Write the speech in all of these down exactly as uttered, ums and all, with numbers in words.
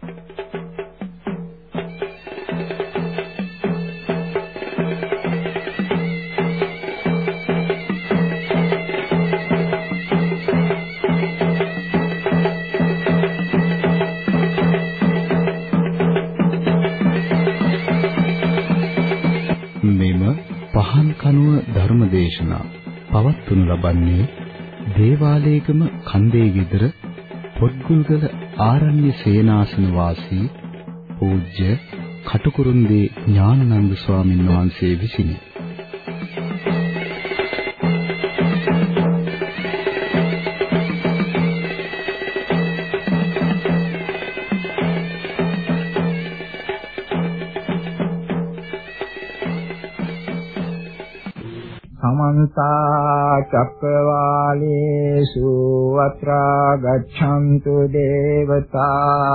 ධර්මදේශනා පවත්වනු ලබන්නේ දේවාලේගම කන්දේ ගෙදර පොත්ගුල්ගල ආරණ්‍ය සේනාසන වාසී පූජ්‍ය කටුකුරුන්දී ඥානানন্দ ස්වාමීන් වහන්සේ විසිනි. समन्ता चक्रवालेषु अत्रा गच्छन्तु देवता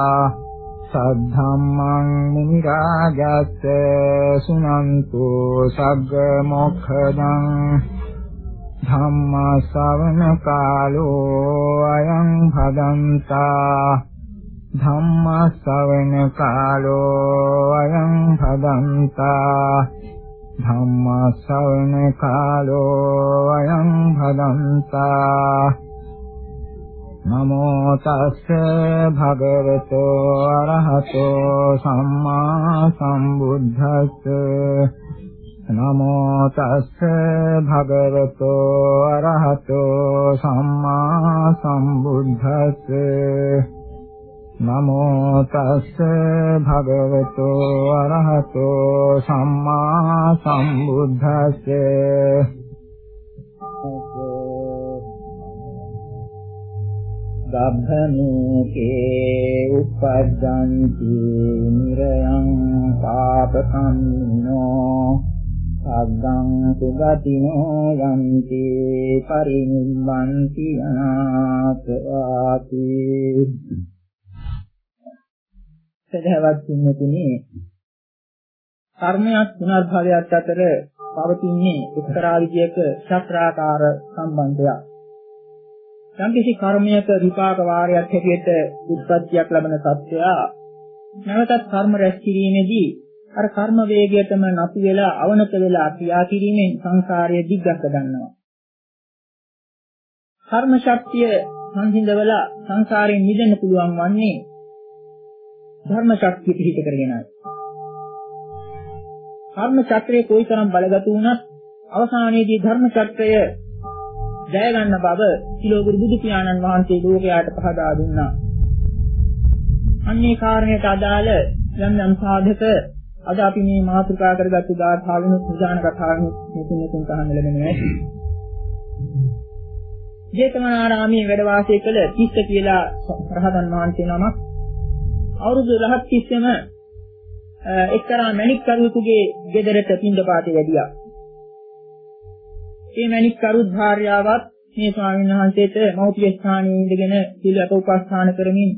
सद्धम्मं मुनिराजस्य सुनन्तु सग्गमोक्षदं धम्म श्रवण कालो अयं भदन्ता धम्म श्रवण कालो अयं भदन्ता धम्म श्रवण कालो अयं भदन्ता नमो तस्से भगवतो अरहतो सम्मा सम्बुद्धस्से नमो तस्से भगवतो अरहतो सम्मा सम्बुद्धस्से नमो तस्से भगवतो अरहतो सम्मा सम्बुद्धस्से गभ्भमेके उपपद्यन्ति निरयं पापकम्मिनो सद्दं सुगतिनो यन्ति परिनिर्वन्ति अनाथाति සදහවත් තුන්වෙනි කර්මයක් පුනර්භවයක් අතර පවතින්නේ එක්තරා විදියක චක්‍රාකාර සම්බන්ධයක්. යම්කිසි කර්මයක විපාක වාරයක් හැටියට උත්පත්තියක් ලබන සත්‍යය නැවතත් කර්ම රැස් කිරීමේදී අර කර්ම වේගයටම නැති වෙලා අවනත වෙලා ක්‍රියා කිරීමෙන් සංසාරයේ දිග්ගස්ස ගන්නවා. කර්ම ශක්තිය සංසිඳවලා සංසාරයෙන් මිදෙන්න පුළුවන් වන්නේ ධර්ම ශක්තිය පිහිට කරගෙනයි. කර්ම චක්‍රයේ කොයිතරම් බලගත් වුණත් අවසානයේදී ධර්ම චක්‍රය ජය ගන්න බව සිලෝගුරු බුදු පියාණන් වහන්සේ ලෝකයාට පහදා දුන්නා. අන්නේ කාරණයට අදාළ යම් යම් සාධක අද අපි මේ මාතෘකා කරගත්තු දාඨාවෙන සුදාන කතාවෙන් මෙතුන් මෙතුන් තහන් ලැබෙනවා. ජේතවනාරාමයේ වැඩ වාසය කළ තිස්ස කියලා රහතන් වහන්සේ නමක් අවුරුදු දහයක් තිස්සේම එක්තරා මණික් කරුවෙකුගේ ගෙදරට පින්දපාතේ වැඩියා. මේ මණික් කරුත් භාර්යාවත් මේ ස්වාමීන් වහන්සේට මෞපිය ස්ථානයේ ඉඳගෙන සිල්වත උපස්ථාන කරමින්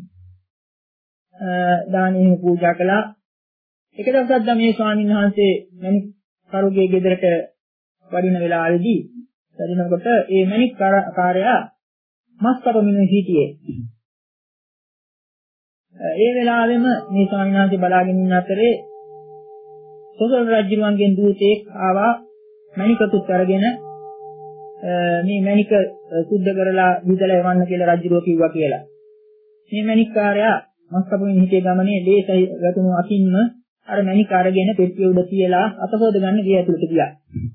දානෙහි පූජා කළා. එක දවසක් මේ ස්වාමීන් වහන්සේ මණික් කරුගේ ගෙදරට වඩින වෙලාවේදී වැඩිනකොට මේ මණික් කාර්යයා මස් කපමින් හිටියේ. ඒ වෙලාවෙම මේ ස්වාමීන් වහන්සේ බලාගෙන ඉන්න අතරේ සොසොල් රජුගෙන් දූතෙක් ආවා මණිකතුත් අරගෙන මේ මණික සුද්ධ කරලා විදලා එවන්න කියලා රජුරෝ කිව්වා කියලා. මේ මණික්කාරයා මස්කපුවින් හිටිය ගමනේ දේශය ගතුණු අකින්ම අර මණික අරගෙන පෙට්ටිය උඩ තියලා අතහොද ගන්න ගිය ඇතුළට ගියා.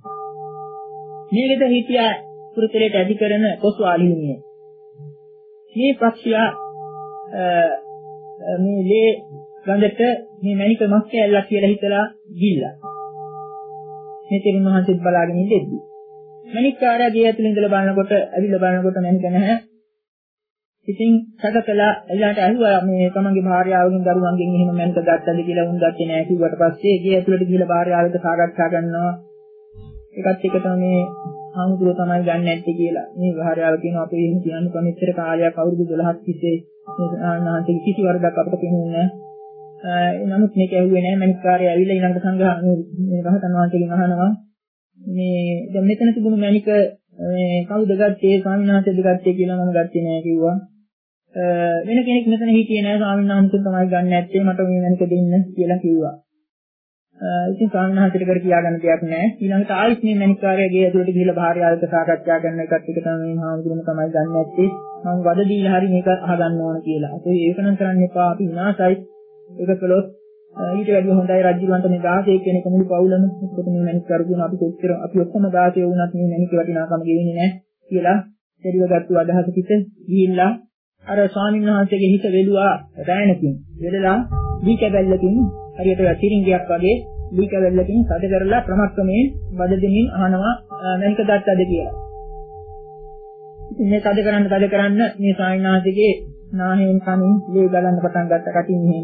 මේ විදිහට හිටියා පුරුතලයට ඇදි කරන කොස්වාලිනිය. මේ පක්ෂියා මේ ලේ ගඳට මේ මණික මස් කැල්ලක් කියලා හිතලා ගිල්ලා. මේ තෙරුන් වහන්සේත් බලාගෙන ඉඳෙද්දි මණික්කාරයා ගේ ඇතුළේ ඉඳලා බලනකොට ඇවිල්ලා බලනකොට මණික නැහැ. ඉතින් සැකකලා එයාට ඇහුවා මේ තමන්ගේ භාර්යාවගෙන් දරුවන්ගෙන් එහෙම මණික ගත්තද කියලා. උන් ගත්තේ නැහැ කිව්වට පස්සේ ගේ ඇතුළට ගිහලා භාර්යාවට සාකච්ඡා කරනවා. ඒකත් එක තමයි ආමුදුර තමයි ගන්න නැත්තේ කියලා. මේ භාර්යාව කියනවා අපි එහෙම කියන්නේ කොහොමද කාලයක් අවුරුදු දොළහක් තිස්සේ ආනාන්ත කිසි වරදක් අපිට පෙනුනේ නැහැ. ඒ නමුත් මේක ඇහුවේ නැහැ. මණික්කාරයා ඇවිල්ලා ඊළඟට සංඝ මේ රහතන් වහන්සේගෙන් අහනවා මේ දැන් මෙතන තිබුණු මණික මේ කවුද ගත්තේ ස්වාමීන් වහන්සේද ගත්තේ කියලා. මම ගත්තේ නෑ කිව්වා. වෙන කෙනෙක් මෙතන හිටියේ නෑ ස්වාමීන් වහන්සේ තමයි ගන්න ඇත්තේ මට මේ මැනික දෙන්න කියලා කිව්වා. ඉතින් ස්වාමීන් වහන්සේට කර කියාගන්න දෙයක් නෑ. ඊළඟට ආයෙත් මේ මැනිකාරයා ගේ ඇතුළට ගිහිල්ලා භාර්යාවක සාකච්ඡා කරන එකත් එක තමයි මේ හාමුදුරුවෝ තමයි ගන්න ඇත්තේ. මම වද දීලා හරි මේක අහගන්න ඕන කියලා. අපි ඒක නම් කරන්න එපා. අපි විනාශයි. ඒක කළොත් ඊට වැඩිය හොඳයි රජුලන්ට මේ දහසෙක් කෙනෙක් මුළු පවුලම එක්ක මේ මැනිකාර කියන අපි කොච්චර අපි ඔක්කොම දහසෙ වුණත් මේ මැනික වටිනාකම ගෙවෙන්නේ නෑ කියලා දෙවිවගත්තු අදහස පිට ගිහිල්ලා අර ස්වාමීන් වහන්සේගේ හිත වෙලුවා රැණකින් වෙලලා දී කැබැල්ලකින් හරියට තිරින්ගයක් වගේ දී කැබැල්ලකින් සැද කරලා ක්‍රමක්‍රමයෙන් බද දෙමින් අහනවා මැනික දත්තද කියලා. ඉතින් මේ සැද කරන්න සැද කරන්න මේ ස්වාමීන් වහන්සේගේ නාහෙන් කනින් ලේ ගලන්න පටන් ගත්ත කටින් එහෙම.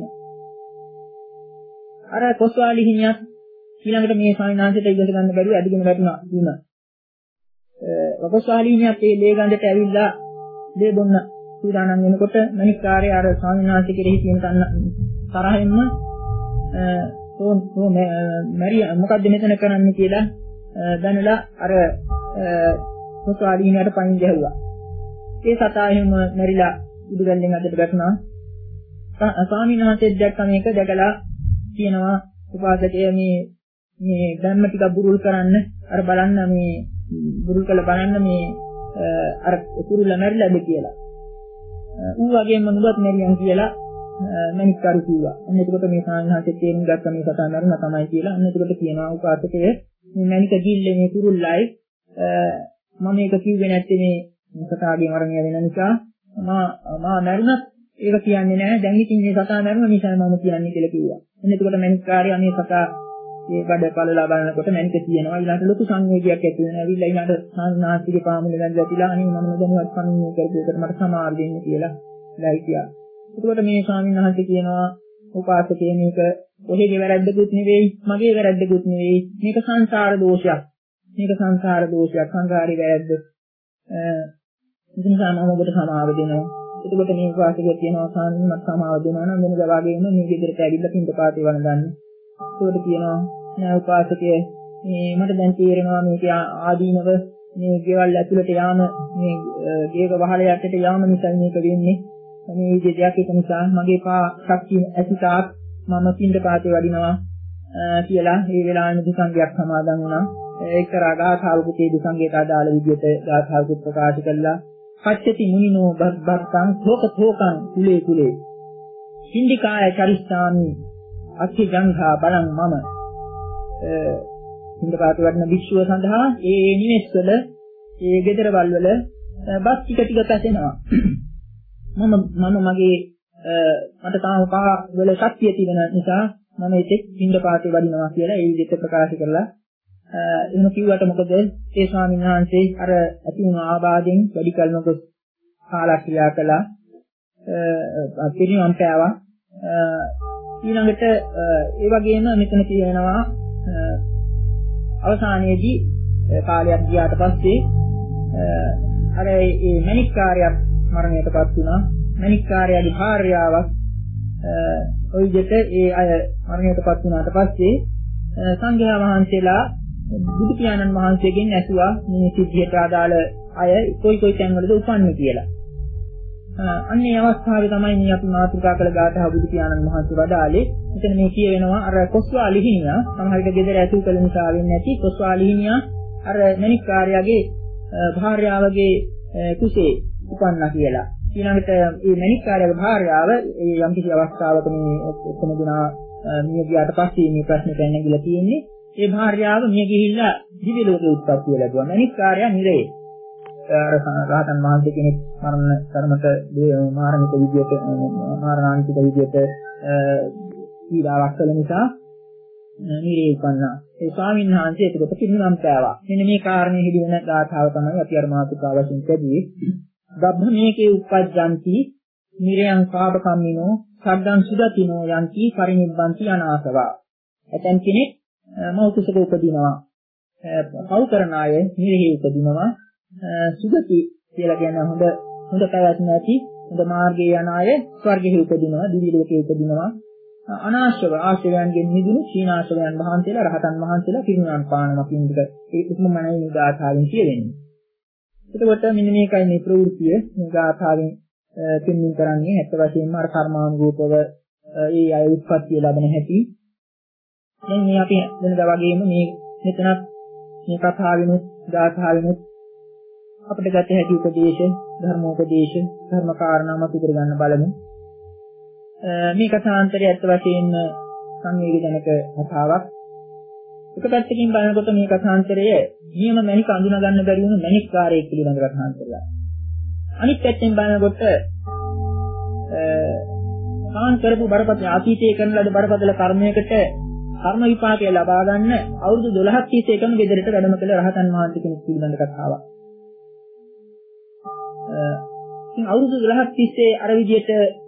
අර කොස්වාලි හිමියත් ඊළඟට මේ ස්වාමීන් වහන්සේට ඉගෙන ගන්න බැරුව ඇදගෙන වැටුණා දුන්නා. අ කොස්වාලි හිමියත් ඒ ලේ ගඳට ඇවිල්ලා ලේ බොන්න සූදානම් වෙනකොට මණිකාරය අර ස්වාමීන් වහන්සේ කෙරෙහි තියෙන තරහින්ම තෝ තෝ මරිය මොකද්ද මෙතන කරන්නේ කියලා දැනලා අර කොස්වාලීනියට පයින් ගැහුවා. ඒ සතා එහෙම මරිලා උඩුගල්ලෙන් අතට වැටුණා. ස්වාමීන් වහන්සේ දැක්ක මේක දැකලා කියනවා උපාසකයා මේ මේ ධර්ම ටික බුරුල් කරන්න අර බලන්න මේ බුරුල් කළ බලන්න මේ අර කුරුල්ල මරිලාද කියලා. ඌ වගේම නුඹත් මෙරියන් කියලා මණික්කරු කිව්වා. අන්න එතකොට මේ සාංඝාතයේ තේරුම් ගත්ත මේ කතා නරුණ තමයි කියලා. අන්න එතකොට කියනවා උපාසකය මේ මණික ගිල්ලේ මේ කුරුල්ලයි මම මේක කිව්වේ නැත්තේ මේ සතාගේ මරණය වෙන නිසා මා මා මරුණත් ඒක කියන්නේ නැහැ. දැන් ඉතින් මේ සතා මරුණ නිසා මම කියන්නේ කියලා කිව්වා. අන්න එතකොට මණික්කාරයා මේ සතා ඒ බඩ පළලා බලනකොට මණික කියනවා ඊළඟට ලොකු සංවේගයක් ඇති වෙනවා. ඇවිල්ලා ඊළඟට සාංඝාතිගේ පාමුල වැඳලා අනේ මම නොදැනුවත් කමින් කරපු එකට මට සමාව දෙන්න කියලා ලයිකියා. එතකොට මේ ස්වාමීන් වහන්සේ කියනවා උපාසකේ මේක ඔහෙගේ වැරද්දකුත් නෙවෙයි මගේ වැරද්දකුත් නෙවෙයි මේක සංසාර දෝෂයක්. මේක සංසාර දෝෂයක් සංසාරේ වැරද්ද. ඉතින් මම ඔබට සමාව දෙනවා. එතකොට මේ උපාසකයා කියනවා ස්වාමීන් මට සමාව දෙනවා නම් වෙනද වගේම මේ ගෙදරට ඇවිල්ලා පින්දපාතේ වළඳන්න. ඒකට කියනවා නෑ උපාසකයේ මේ මට දැන් තේරෙනවා මේක ආදීනව මේ ගෙවල් ඇතුළට යාම මේ ගේක වහල යටට යාම නිසා මේක වෙන්නේ. මේ විදිහට ඒක නිසා මගේ පා ශක්තිය ඇතිතාක් මම පින්දපාතේ වඩිනවා කියලා ඒ වෙලාවෙම දුසංගයක් සමාදන් වුණා. එක්තරා ගාථාවකට ඒ දුසංගයට අදාළ විදිහට ගාථාවකුත් ප්‍රකාශ කළා. පච්චති මුනිනෝ බද්බත්තං ලෝකතෝකං කුලේ කුලේ සින්දිකාය චරිස්සාමි අක්ඛි ජංඝා බලං මම පින්දපාතේ වඩින භික්ෂුව සඳහා ඒ නිවෙස්වල ඒ ගෙදරවල් වල බස් ටික ටික කැසෙනවා. මම මම මගේ මට තාම පහ වල ශක්තිය තිබෙන නිසා මම ඒකෙත් පින්දපාතේ වඩිනවා කියලා ඒ විදිහට ප්‍රකාශ කරලා එහෙම කිව්වට මොකද ඒ ස්වාමීන් වහන්සේ අර ඇති වුණු ආබාධයෙන් වැඩි කල නොගොස් කාලා ක්‍රියා කළා පිරිනම් පෑවා ඊළඟට ඒ වගේම මෙතන කියනවා අවසානයේදී කාලයක් ගියාට පස්සේ අර මේ මණික්කාරයා මරණයටපත් වුණා. මණික්කාරයාගේ භාර්යාවක් ওই විදිහට ඒ අය මරණයටපත් වුණාට පස්සේ සංඝයා වහන්සේලා බුදු පියාණන් වහන්සේගෙන් ඇසුවා මේ සිද්ධියට අදාළ අය කොයි කොයි තැන්වලද උපන්නේ කියලා. අන්නේ අවස්ථාවේ තමයි මේ අපි මාතෘකා කළ ගාථා බුදු පියාණන් වහන්සේ වදාළේ. මෙතන මේ කියවෙනවා අර කොස්වාලි හිමියා සමහර විට ගෙදර ඇතුල් කළ නිසා වෙන්නේ නැති කොස්වාලි හිමියා අර මණික්කාරයාගේ භාර්යාවගේ කුසේ උපන්නා කියලා. ඊළඟට මේ මණික්කාරයාගේ භාර්යාව ඒ යම්කිසි අවස්ථාවක මේ ඔක්කොම දුනා මිය ගියාට පස්සේ මේ ප්‍රශ්නේ දැන් නැගිලා තියෙන්නේ. ඒ භාර්යාව මිය ගිහිල්ලා දිව්‍ය ලෝකෙ උත්පත්ති ලැබුවා. මණික්කාරයා නිරේ. අර රහතන් වහන්සේ කෙනෙක් මරණ කර්මත මාරණික විදියට මාරණාන්තික විදියට පීඩාවක් කළ නිසා නිරේ උපන්නා. ඒ ස්වාමීන් වහන්සේ එතකොට පිරිනම් පෑවා. මෙන්න මේ කාරණේ හිදි වෙන ගාථාව තමයි අපි අර මාතෘකාව වශයෙන් කැදුවේ. ගබ්බමේකේ උප්පජ්ජಂತಿ නිරයන් පාපකම්මිනෝ සද්දං සුදතිනෝ යන්ති පරිනිබ්බන්ති අනාසවා. ඇතන් කෙනෙක් මෞතුසක උපදිනවා. පව් කරන අය නිරෙහි උපදිනවා. සුදති කියලා කියන හොඳ හොඳ පැවැත්ම ඇති හොඳ මාර්ගයේ යන අය ස්වර්ගෙහි උපදිනවා, දිව්‍ය ලෝකෙහි උපදිනවා. අනාශ්‍රව ආශ්‍රයයන්ගෙන් මිදුණු සීනාශ්‍රයයන් වහන්සේලා රහතන් වහන්සේලා පිරිනිවන් පානවා කියන එක ඒ උතුම්මනයි මේ ගාථාවෙන් කියවෙන්නේ. එතකොට මෙන්න මේකයි මේ ප්‍රවෘත්තිය මේ ගාථාවෙන් පින්නින් කරන්නේ ඇත්ත වශයෙන්ම අර කර්මානුරූපව ඒ අය උත්පත්ති ලැබෙන හැටි. දැන් මේ අපි වෙනදා වගේම මේ මෙතනත් මේ කතාවෙනුත් ගාථාවෙනුත් අපිට ගත හැකි උපදේශ, ධර්මෝපදේශ, ධර්ම කාරණා මත කර ගන්න බලමු. මේ කථාන්තරය ඇත්ත වශයෙන්ම සංවේගජනක කතාවක්. එක පැත්තකින් බලනකොට මේ කථාන්තරය නියම මණික අඳුනා ගන්න බැරි වුණු මණික් කාර්යයක් පිළිබඳ කථාන්තරයක්. අනිත් පැත්තෙන් බලනකොට ආන් කරපු බරපතල අතීතයේ කරන ලද බරපතල කර්මයකට කර්ම විපාකය ලබා ගන්න අවුරුදු දොළහක් තිස්සේ එකම ගෙදරට වැඩම කළ රහතන් වහන්සේ කෙනෙක් පිළිබඳ කතාවක්. ඉතින් අවුරුදු දොළහක් තිස්සේ අර විදියට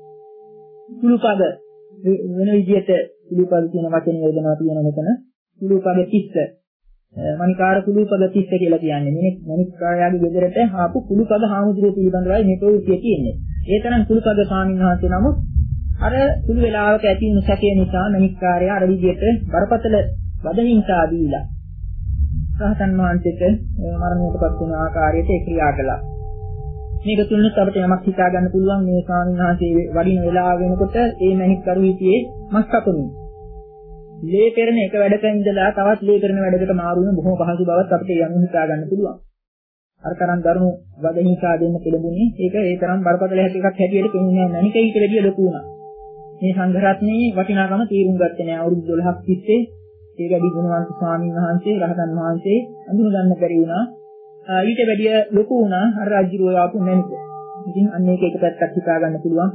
කුළුපද වෙන විදියට කුළුපද කියන වචනේ යොදනවා තියෙන මෙතන කුළුපද තිස්ස මණිකාර කුළුපද තිස්ස කියලා කියන්නේ මේ මණිකාරයාගේ ගෙදරට ආපු කුළුපද හාමුදුරුවෝ පිළිබඳවයි මේ ප්‍රවෘත්තිය තියෙන්නේ. ඒ තරම් කුළුපද ස්වාමීන් වහන්සේ නමුත් අර සුළු වේලාවක ඇති වුණු සැකය නිසා මණිකාරයා අර විදියට බරපතල වදහිංසා දීලා රහතන් වහන්සේට මරණයටපත් වුණ ආකාරයට ඒ ක්‍රියා කළා. මේක තුලිනුත් අපිට යමක් හිතා ගන්න පුළුවන් මේ ස්වාමීන් වහන්සේ වඩින වෙලාව වෙනකොට ඒ මණික්කරු හිටියේ මස් කපමින්. ලේ පෙරණ එක වැඩක ඉඳලා තවත් ලේ පෙරණ වැඩකට මාරු වෙන බොහොම පහසු බවක් අපිට යම් හිතා ගන්න පුළුවන්. අර තරම් දරුණු වදහිංසා දෙන්න පිළිබුණේ ඒක ඒ තරම් බරපතල හැටියක් හැටියට පෙන්නේ නැහැ. මණිකේ ඊට වැඩිය ලොකු වුණා. මේ සංඝරත්නයේ වටිනාකම තීරුම් ගත්තේ නැහැ. අවුරුදු දොළහක් තිස්සේ ඒ වැඩි ගුණවන්ත ස්වාමීන් වහන්සේ රහතන් වහන්සේ අඳුන ගන්න බැරි වුණා. ඊට වැඩිය ලොකු වුණා අර රජුරෝ ආපු මැනික. ඉතින් අන්න ඒක එක පැත්තක් හිතා ගන්න පුළුවන්.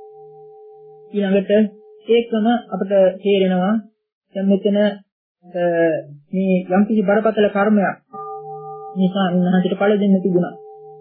ඊළඟට ඒකම අපිට තේරෙනවා දැන් මෙතන මේ යම්කිසි බරපතල කර්මයක් නිසා ඉන්නහට ඵල දෙන්න තිබුණා.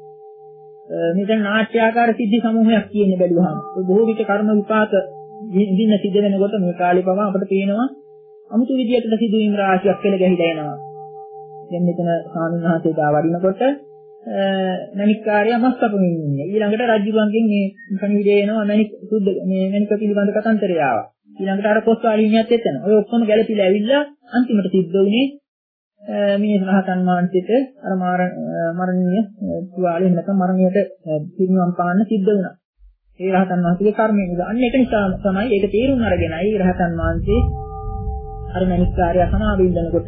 මෙතන නාට්‍යාකාර සිද්ධි සමූහයක් කියන්නේ බැලුවහම බොහෝ විට කර්ම විපාක විඳින්න සිද්ධ වෙනකොට මේ කාලේ පවා අපිට පේනවා අමුතු විදියට සිදුවීම් රාශියක් කියලා ගැහිලා එනවා. දැන් මෙතන ස්වාමීන් වහන්සේ දා වඩිනකොට මණික්කාරයා මස් කපමින් ඉන්නේ. ඊළඟට රජුගෙන් මේ කණිවිඩය එනවා මණික් සුද්ධ මේ මණික පිළිබඳ කතන්දරය ආවා. ඊළඟට අර කොස්වාලිනියත් එතන. ඔය ඔක්කොම ගැලපිලා ඇවිල්ලා අන්තිමට සිද්ධ වුණේ මේ රහතන් වහන්සේට අර මරණීය තුවාලේ නැත්නම් මරණයට පිරිනවම් පාන්න සිද්ධ වුණා. ඒ රහතන් වහන්සේගේ කර්මය නේද? අන්න ඒක නිසා තමයි ඒක තේරුම් අරගෙනයි රහතන් වහන්සේ අර මණික්කාරයා සමාව ඉඳනකොට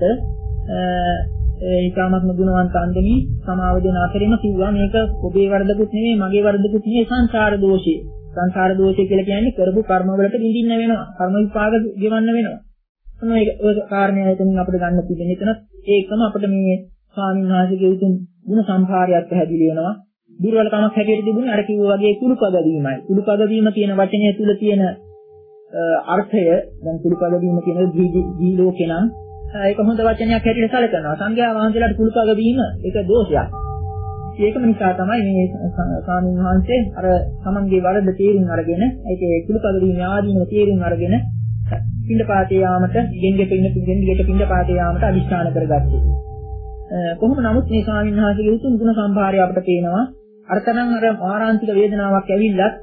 ඒ ඊටමත්ම ගුණවන්ත අන්දමි සමාව දෙන අතරින්ම කිව්වා මේක ඔබේ වරදකුත් නෙමෙයි මගේ වරදකුත් නෙමෙයි සංසාර දෝෂේ. සංසාර දෝෂය කියලා කියන්නේ කරපු කර්ම වලට විඳින්න වෙනවා. කර්ම විපාක ගෙවන්න වෙනවා. මොන ඒක ඔය කාරණේ එතනින් අපිට ගන්න තිබෙන එතන ඒකම අපිට මේ ස්වාමීන් වහන්සේගේ උතුම් ගුණ සම්භාරයක් පැහැදිලි වෙනවා. දුර්වලකමක් හැටියට තිබුණේ අර කිව්වා වගේ කුළුපද වීමයි. කුළුපද වීම කියන වචනය තුල තියෙන අර්ථය දැන් කුළුපද වීම කියන ජී ලෝකේ නම් ඒක හොඳ වචනයක් හැටියට සැලකනවා. සංඝයා වහන්සේලාට කුළුපද වීම ඒක දෝෂයක්. ඒකම නිසා තමයි මේ ස්වාමීන් වහන්සේ අර තමන්ගේ වරද තේරුම් අරගෙන ඒකේ කුළුපද වීම ආදීනව තේරුම් අරගෙන පින්ඩපාතේ යාමට ගෙන්ගෙට ඉන්න පින්ගෙන්ගෙට පින්ඩපාතේ යාමට අදිස්ථාන කරගත්තේ. කොහොම නමුත් මේ ස්වාමීන් වහන්සේගේ උතුම් ගුණ සම්භාරය අපිට පේනවා. අර තරම් අර ආරාන්තික වේදනාවක් ඇවිල්ලත්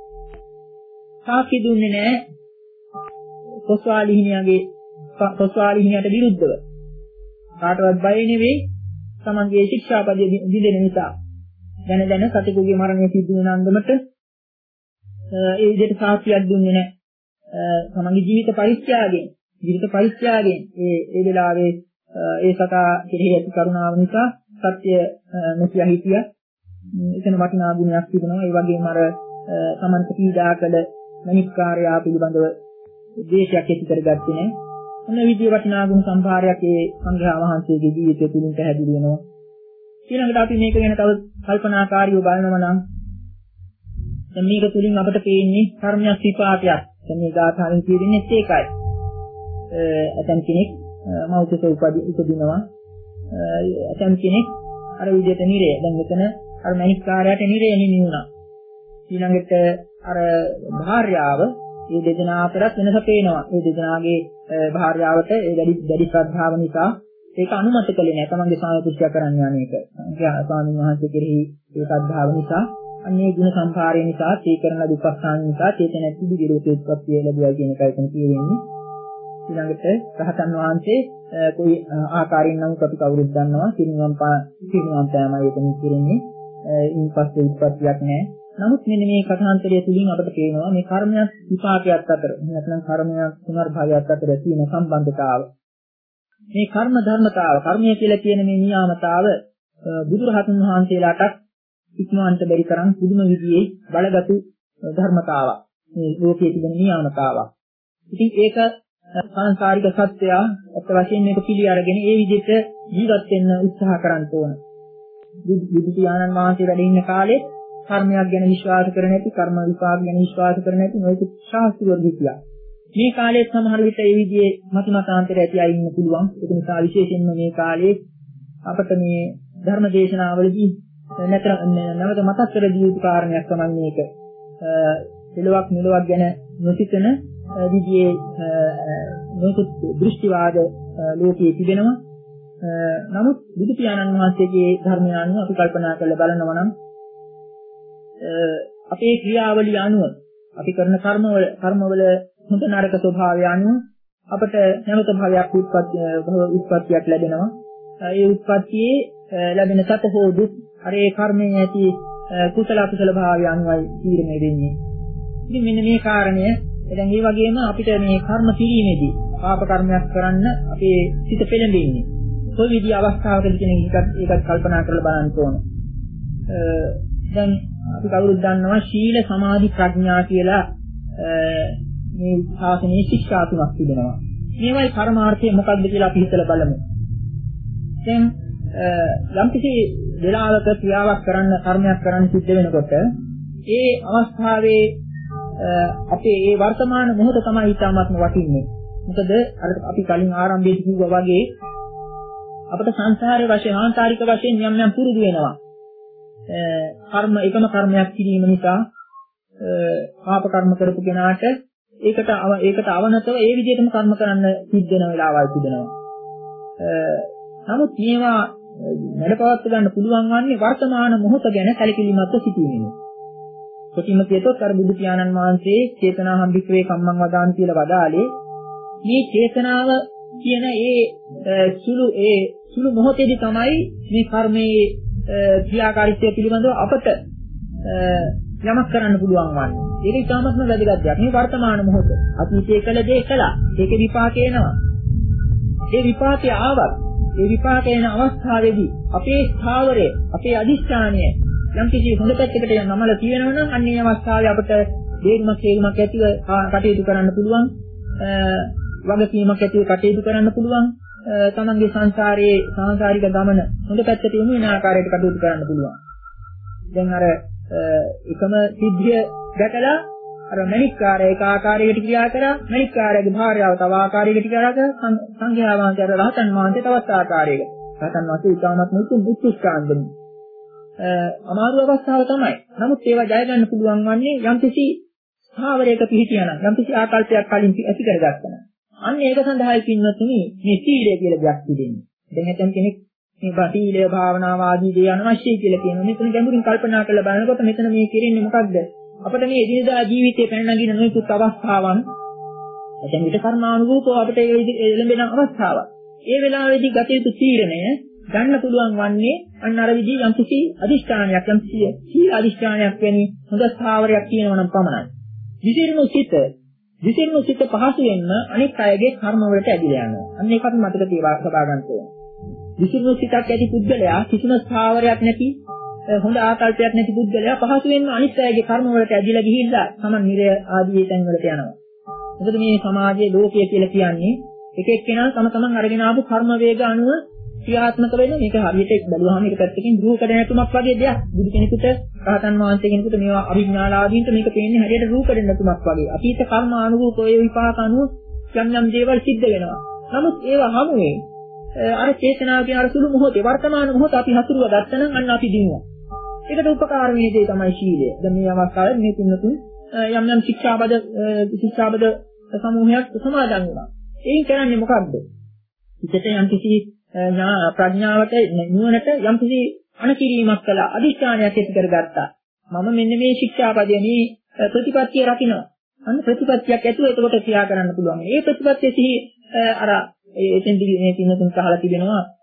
සාක්ෂි දුන්නේ නැහැ. කොස්වාලිහිණියගේ කොස්වාලිහිණියට විරුද්ධව. කාටවත් බය නෙවෙයි. තමන්ගේ ශික්ෂාපදයේ දිදෙන නිසා. දැන දැන සතෙකුගේ මරණය සිදු වෙන අන්දමට ඒ විදිහට සාක්ෂියක් දුන්නේ නැහැ. තමන්ගේ ජීවිත පරිත්‍යාගයෙන් ජීවිත පරිත්‍යාගයෙන් ඒ ඒ වෙලාවේ ඒ සතා කෙරෙහි ඇති කරුණාව නිසා සත්‍ය නොකිය හිටියා. එතන වටිනා ගුණයක් තිබුණා. ඒ වගේම අර තමන්ට පීඩා කළ මනික්කාරයා පිළිබඳව දේශයක් ඇති කරගත්තේ නැහැ. මොන විදිහේ වටිනා ගුණ සම්භාරයක් ඒ සංඝයා වහන්සේගේ ජීවිතය තුළින් පැහැදිලි වෙනවා. ඊළඟට අපි මේක ගැන තව කල්පනාකාරීව බලනවා නම් දැන් මේක තුළින් අපට පේන්නේ කර්මයක් විපාකයක්. දැන් මේ ගාථාවෙන් කියන්නේ ඒකයි. අතන් කෙනෙක් මෞතක උපදිනවා. අතන් කෙනෙක් අර විදිහට නිරය. දැන් මෙතන අර මනික්කාරයාට නිරය හිමි වුණා. ඊළඟට අර භාර්යාව මේ දෙදෙනා අතරත් වෙනස පේනවා. මේ දෙදෙනාගේ භාර්යාවට ඒ දැඩි දැඩි ශ්‍රද්ධාව නිසා ඒක අනුමත කළේ නැහැ. තමන්ගේ ස්වාමි පුරුෂයා කරන්න යන එක. ස්වාමීන් වහන්සේ කෙරෙහි ඒ ශ්‍රද්ධාව නිසා අන්නේ ගුණ සම්භාරය නිසා තේ කරන දුක්ඛාන නිසා තේතන ඇති විරෝධෝත්පත්තිය ලැබුවා කියන එකයි එතන කියවෙන්නේ. ඊළඟට රහතන් වහන්සේ કોઈ ආකාරයෙන් නම් අපි කවුරුත් දන්නවා පිරිනිවන් පා පිරිනිවන් පෑමයි එතන කියන්නේ. ඉන් පස්සේ උත්පත්තියක් නැහැ. නමුත් මෙන්න මේ කථාන්තරය තුලින් අපට පේනවා මේ කර්මයක් විපාකයක් අතර නැත්නම් කර්මයක් පුනර්භවයක් අතර තියෙන සම්බන්ධතාව. මේ කර්ම ධර්මතාව, කර්මය කියලා කියන මේ නියාමතාව බුදුරහතුන් වහන්සේලාටත් ඉක්මවන්ට බැරි තරම් පුදුම විදිහේ බලගත් ධර්මතාවක්. මේ ලෝකයේ තිබෙන නියාමතාවක්. ඉතින් ඒක සංසාරික සත්‍යය අත් වශයෙන් මේක පිළි අරගෙන ඒ විදිහට ජීවත් වෙන්න උත්සාහ කරන්න ඕන. බුදු පියාණන් වහන්සේ වැඩ ඉන්න කාලේ කර්මයක් ගැන විශ්වාස කර නැති, කර්ම විපාක ගැන විශ්වාස කර නැති මොකද ශාස්ත්‍රවල හිටියා. මේ කාලේ සමහර විට ඒ විදිහේ මතිමතාන්තර ඇති අය ඉන්න පුළුවන්. ඒක නිසා විශේෂයෙන්ම මේ කාලේ අපට මේ ධර්ම දේශනාවලදී නැතර නැවත මතක් කර දිය යුතු කාරණයක් තමයි මේක. දෙලොවක් මෙලොවක් ගැන නොසිතන විදිහේ නොසිත දෘෂ්ටිවාද ලෝකයේ තිබෙනවා. නමුත් බුදු පියාණන් වහන්සේගේ ධර්මය අනුව අපි කල්පනා කරලා බලනවා නම් අපේ ක්‍රියාවලිය අනුව අපි කරන කර්මවල කර්මවල හොඳ නරක ස්වභාවය අනුව අපට නැවත භවයක් උත්පත්තියක් ලැබෙනවා. ඒ උත්පත්තියේ ලැබෙන සත හෝ දුක් අර ඒ කර්මයේ ඇති කුසල අකුසල භාවය අනුවයි තීරණය වෙන්නේ. ඉතින් මෙන්න මේ කාරණය දැන් ඒ වගේම අපිට මේ කර්ම කිරීමේදී පාප කර්මයක් කරන්න අපේ සිත පෙළඹෙන්නේ. කොයි විදිහ අවස්ථාවකදී කියන එකත් ඒකත් කල්පනා කරලා බලන්න ඕන. දැන් අපි කවුරුත් දන්නවා ශීල සමාධි ප්‍රඥා කියලා මේ ශාසනයේ ශික්ෂා තුනක් තිබෙනවා. මේවයි පරමාර්ථය මොකක්ද කියලා අපි හිතලා බලමු. දැන් යම්කිසි වෙලාවක ක්‍රියාවක් කරන්න කර්මයක් කරන්න සිද්ධ වෙනකොට ඒ අවස්ථාවේ අපේ ඒ වර්තමාන මොහොත තමයි ඊටාත්ම වටින්නේ. මොකද අර අපි කලින් ආරම්භයේදී කිව්වා වගේ අපිට සංසාරයේ වශයෙන් ආන්තරික වශයෙන් යම් යම් පුරුදු වෙනවා. කර්ම එකම කර්මයක් කිරීම නිසා පාප කර්ම කරපු කෙනාට ඒකට ඒකට අවනතව ඒ විදිහටම කර්ම කරන්න සිද්ධ වෙන වෙලාවල් තිබෙනවා. නමුත් මේවා වැඩපවත් ගන්න පුළුවන් වන්නේ වර්තමාන මොහොත ගැන සැලකිලිමත්ව සිටීමෙන්. කොටිම කියතොත් අර බුදු පියාණන් වහන්සේ චේතනාහම් වික්‍රේ කම්මං වදාන් කියලා වදාලේ මේ චේතනාව කියන ඒ සුළු ඒ සුළු මොහොතේදී තමයි මේ කර්මයේ ක්‍රියාකාරීත්වය පිළිබඳව අපට යමක් කරන්න පුළුවන් වන්නේ. ඒක ඉතාමත්ම වැදගත් දෙයක්. මේ වර්තමාන මොහොත අතීතයේ කළ දේ කළා. ඒකේ විපාකේ එනවා. ඒ විපාකේ ආවත් ඒ විපාකේ එන අවස්ථාවේදී අපේ ස්ථාවරය, අපේ අදිෂ්ඨානය යම් කිසි හොඳ පැත්තකට යනමල තියෙනවා නම් අන්න ඒ අවස්ථාවේ අපට දේර්මක් හේල්මක් ඇතිව කටයුතු කරන්න පුළුවන්. වගකීමක් ඇතිව කටයුතු කරන්න පුළුවන්. තමන්ගේ සංසාරයේ සංසාරික ගමන හොඳ පැත්තට යොමු වෙන ආකාරයට කටයුතු කරන්න පුළුවන්. දැන් අර එකම සිද්ධිය දැකලා අර මණික්කාරය එක ආකාරයකට ක්‍රියා කරා, මණික්කාරයගේ භාර්යාව තව ආකාරයකට ක්‍රියා කරා, සංඝයා වහන්සේ අර රහතන් වහන්සේ තවත් ආකාරයකට. රහතන් වහන්සේ ඉතාමත් මුතුන් උත්කෘෂ්ඨාන්දම. අමාරු අවස්ථාව තමයි. නමුත් ඒවා ජය ගන්න පුළුවන් වන්නේ යම්කිසි ස්ථාවරයක පිහිටියනම්, යම්කිසි ආකල්පයක් කලින් ඇති කරගත්තා නම්. අන්න ඒක සඳහායි පින්නතුනි මේ සීලය කියලා දෙයක් තිබෙන්නේ. දැන් හිතන් කෙනෙක් මේ සීලය භාවනාව ආදී දේ අනවශ්‍යයි කියලා කියනවා. මෙතන ගැඹුරින් කල්පනා කරලා බලනකොට මෙතන මේ කෙරෙන්නේ මොකක්ද? අපිට මේ එදිනදා ජීවිතේ පැන නගින නොයෙකුත් අවස්ථාවන් දැන් විත කර්මානුරූපව අපිට ඒ ලැබෙන අවස්ථාවක්. ඒ වෙලාවේදී ගත යුතු තීරණය ගන්න පුළුවන් වන්නේ අන්න අර විදිහ යම්කිසි අදිෂ්ඨානයක්, යම්කිසි සීල අදිෂ්ඨානයක් වැනි හොඳ ස්ථාවරයක් තියෙනවා නම් පමණයි. විසිරුණු සිත විසිරුණු සිත පහසුවෙන්ම අනිත් අයගේ කර්ම වලට ඇදිලා යනවා. අන්න ඒකත් මතක තියාගන්න ගන්න ඕනේ. විසිරුණු සිතක් ඇති පුද්ගලයා කිසිම ස්ථාවරයක් නැති හොඳ ආකල්පයක් නැති පුද්ගලයා පහසුවෙන්ම අනිත් අයගේ කර්ම වලට ඇදිලා ගිහිල්ලා තමන් නිරය ආදී තැන් වලට යනවා. මොකද මේ සමාජයේ ලෝකය කියලා කියන්නේ එක එක්කෙනා තම තමන් අරගෙන ආපු කර්ම වේග අනුව ක්‍රියාත්මක වෙන මේක හරියට බැලුවාම ඒක පැත්තකින් රූකඩ නැතුමක් වගේ දෙයක්. බුදු කෙනෙකුට රහතන් වහන්සේ කෙනෙකුට මේවා අභිඥාලාදීන්ට මේක පේන්නේ හරියට රූකඩ නැතුමක් වගේ. අතීත කර්ම අනුරූප ඒ විපාක අනුව යම් යම් දේවල් සිද්ධ වෙනවා. නමුත් ඒවා හැමුවේ අර චේතනාව කියන අර සුළු මොහොතේ වර්තමාන මොහොත අපි හසුරුව ගත්තනම් අන්න අපි දිනුවා. ඒකට උපකාර මේ දේ තමයි ශීලය. දැන් මේ අවස්ථාවේ මේ පින්නතුන් යම් යම් ශික්ෂාබද ශික්ෂාබද සමූහයක් සමාදන් වුණා. ඒන් කරන්නේ මොකක්ද? හිතට යම් කිසි ප්‍රඥාවට නුවණට යම් කිසි අනකිරීමක් කළා, අදිෂ්ඨානයක් ඇති කරගත්තා. මම මෙන්න මේ ශික්ෂාපදයේ මේ ප්‍රතිපත්තිය රකින්න. අන්න ප්‍රතිපත්තියක් ඇතුව එතකොට ක්‍රියා කරන්න පුළුවන්. මේ ප්‍රතිපත්තිය සිහි අර එතෙන්දී මේ පින්නතුන් කහලා තිබෙනවා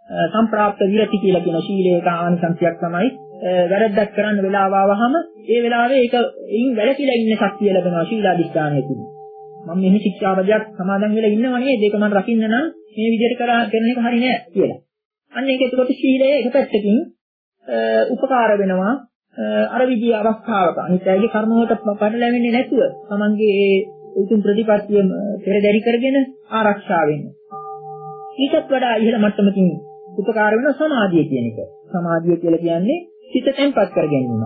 සම්ප්‍රාප්ත විරති කියලා කියන ශීලයක ආනිසංසයක් තමයි වැරද්දක් කරන්න වෙලාව ආවහම ඒ වෙලාවේ ඒක එයින් වැළකීලා ඉන්න ශක්තිය ලැබෙනවා ශීලාදිස්ථානයේ තුල. මම මෙහි ශික්ෂාවදයක් සමාදන් වෙලා ඉන්නව නේද? ඒක මම රකින්න නම් මේ විදිහට කරා කරන එක හරි නෑ කියලා. අන්න ඒක එතකොට ශීලයේ එක පැත්තකින් උපකාර වෙනවා අර විදිය අවස්ථාවක. අනිත් අයගේ කර්ම වලට පටලැවෙන්නේ නැතුව තමන්ගේ ඒ උතුම් ප්‍රතිපත්තිය පෙරදරි කරගෙන ආරක්ෂා වෙන්න. ඊටත් වඩා ඉහළ මට්ටමකින් උපකාර වෙන සමාධිය කියන එක. සමාධිය කියලා කියන්නේ සිත තැන්පත් කර ගැනීම.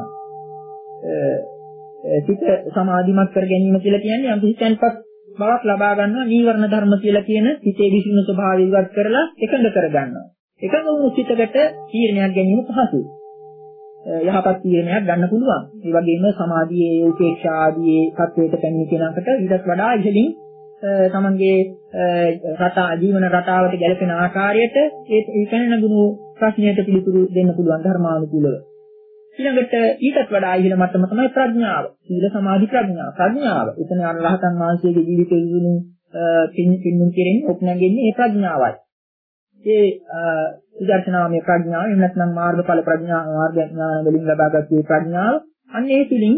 සිත සමාධිමත් කර ගැනීම කියලා කියන්නේ අපි තැන්පත් බවක් ලබා ගන්නවා නීවරණ ධර්ම කියලා කියන සිතේ විසින්න ස්වභාවය ඉවත් කරලා එකඟ කර ගන්නවා. එකඟ වුණු සිතකට තීරණයක් ගැනීම පහසුයි. යහපත් තීරණයක් ගන්න පුළුවන්. ඒ වගේම සමාධියේ උපේක්ෂා ආදී තත්වයට පැමිණ කෙනාට ඊටත් වඩා ඉහළින් තමන්ගේ රටා ජීවන රටාවට ගැලපෙන ආකාරයට ඒ ඉකන ගුණ ප්‍රශ්නයට පිළිතුරු දෙන්න පුළුවන් ධර්මානුකූලව. ඊළඟට ඊටත් වඩා ඉහළ මට්ටම තමයි ප්‍රඥාව. සීල සමාධි ප්‍රඥා. ප්‍රඥාව. එතන අරහතන් වහන්සේගේ ජීවිතයේ පින් පින්නුම් කෙරෙන්නේ ඔප්නගෙන්නේ ඒ ප්‍රඥාවයි. ඒ විදර්ශනාමය ප්‍රඥාව එහෙම නැත්නම් මාර්ගඵල ප්‍රඥා මාර්ග ඥාන වලින් ලබාගත් මේ ප්‍රඥාව අන්න ඒ තුලින්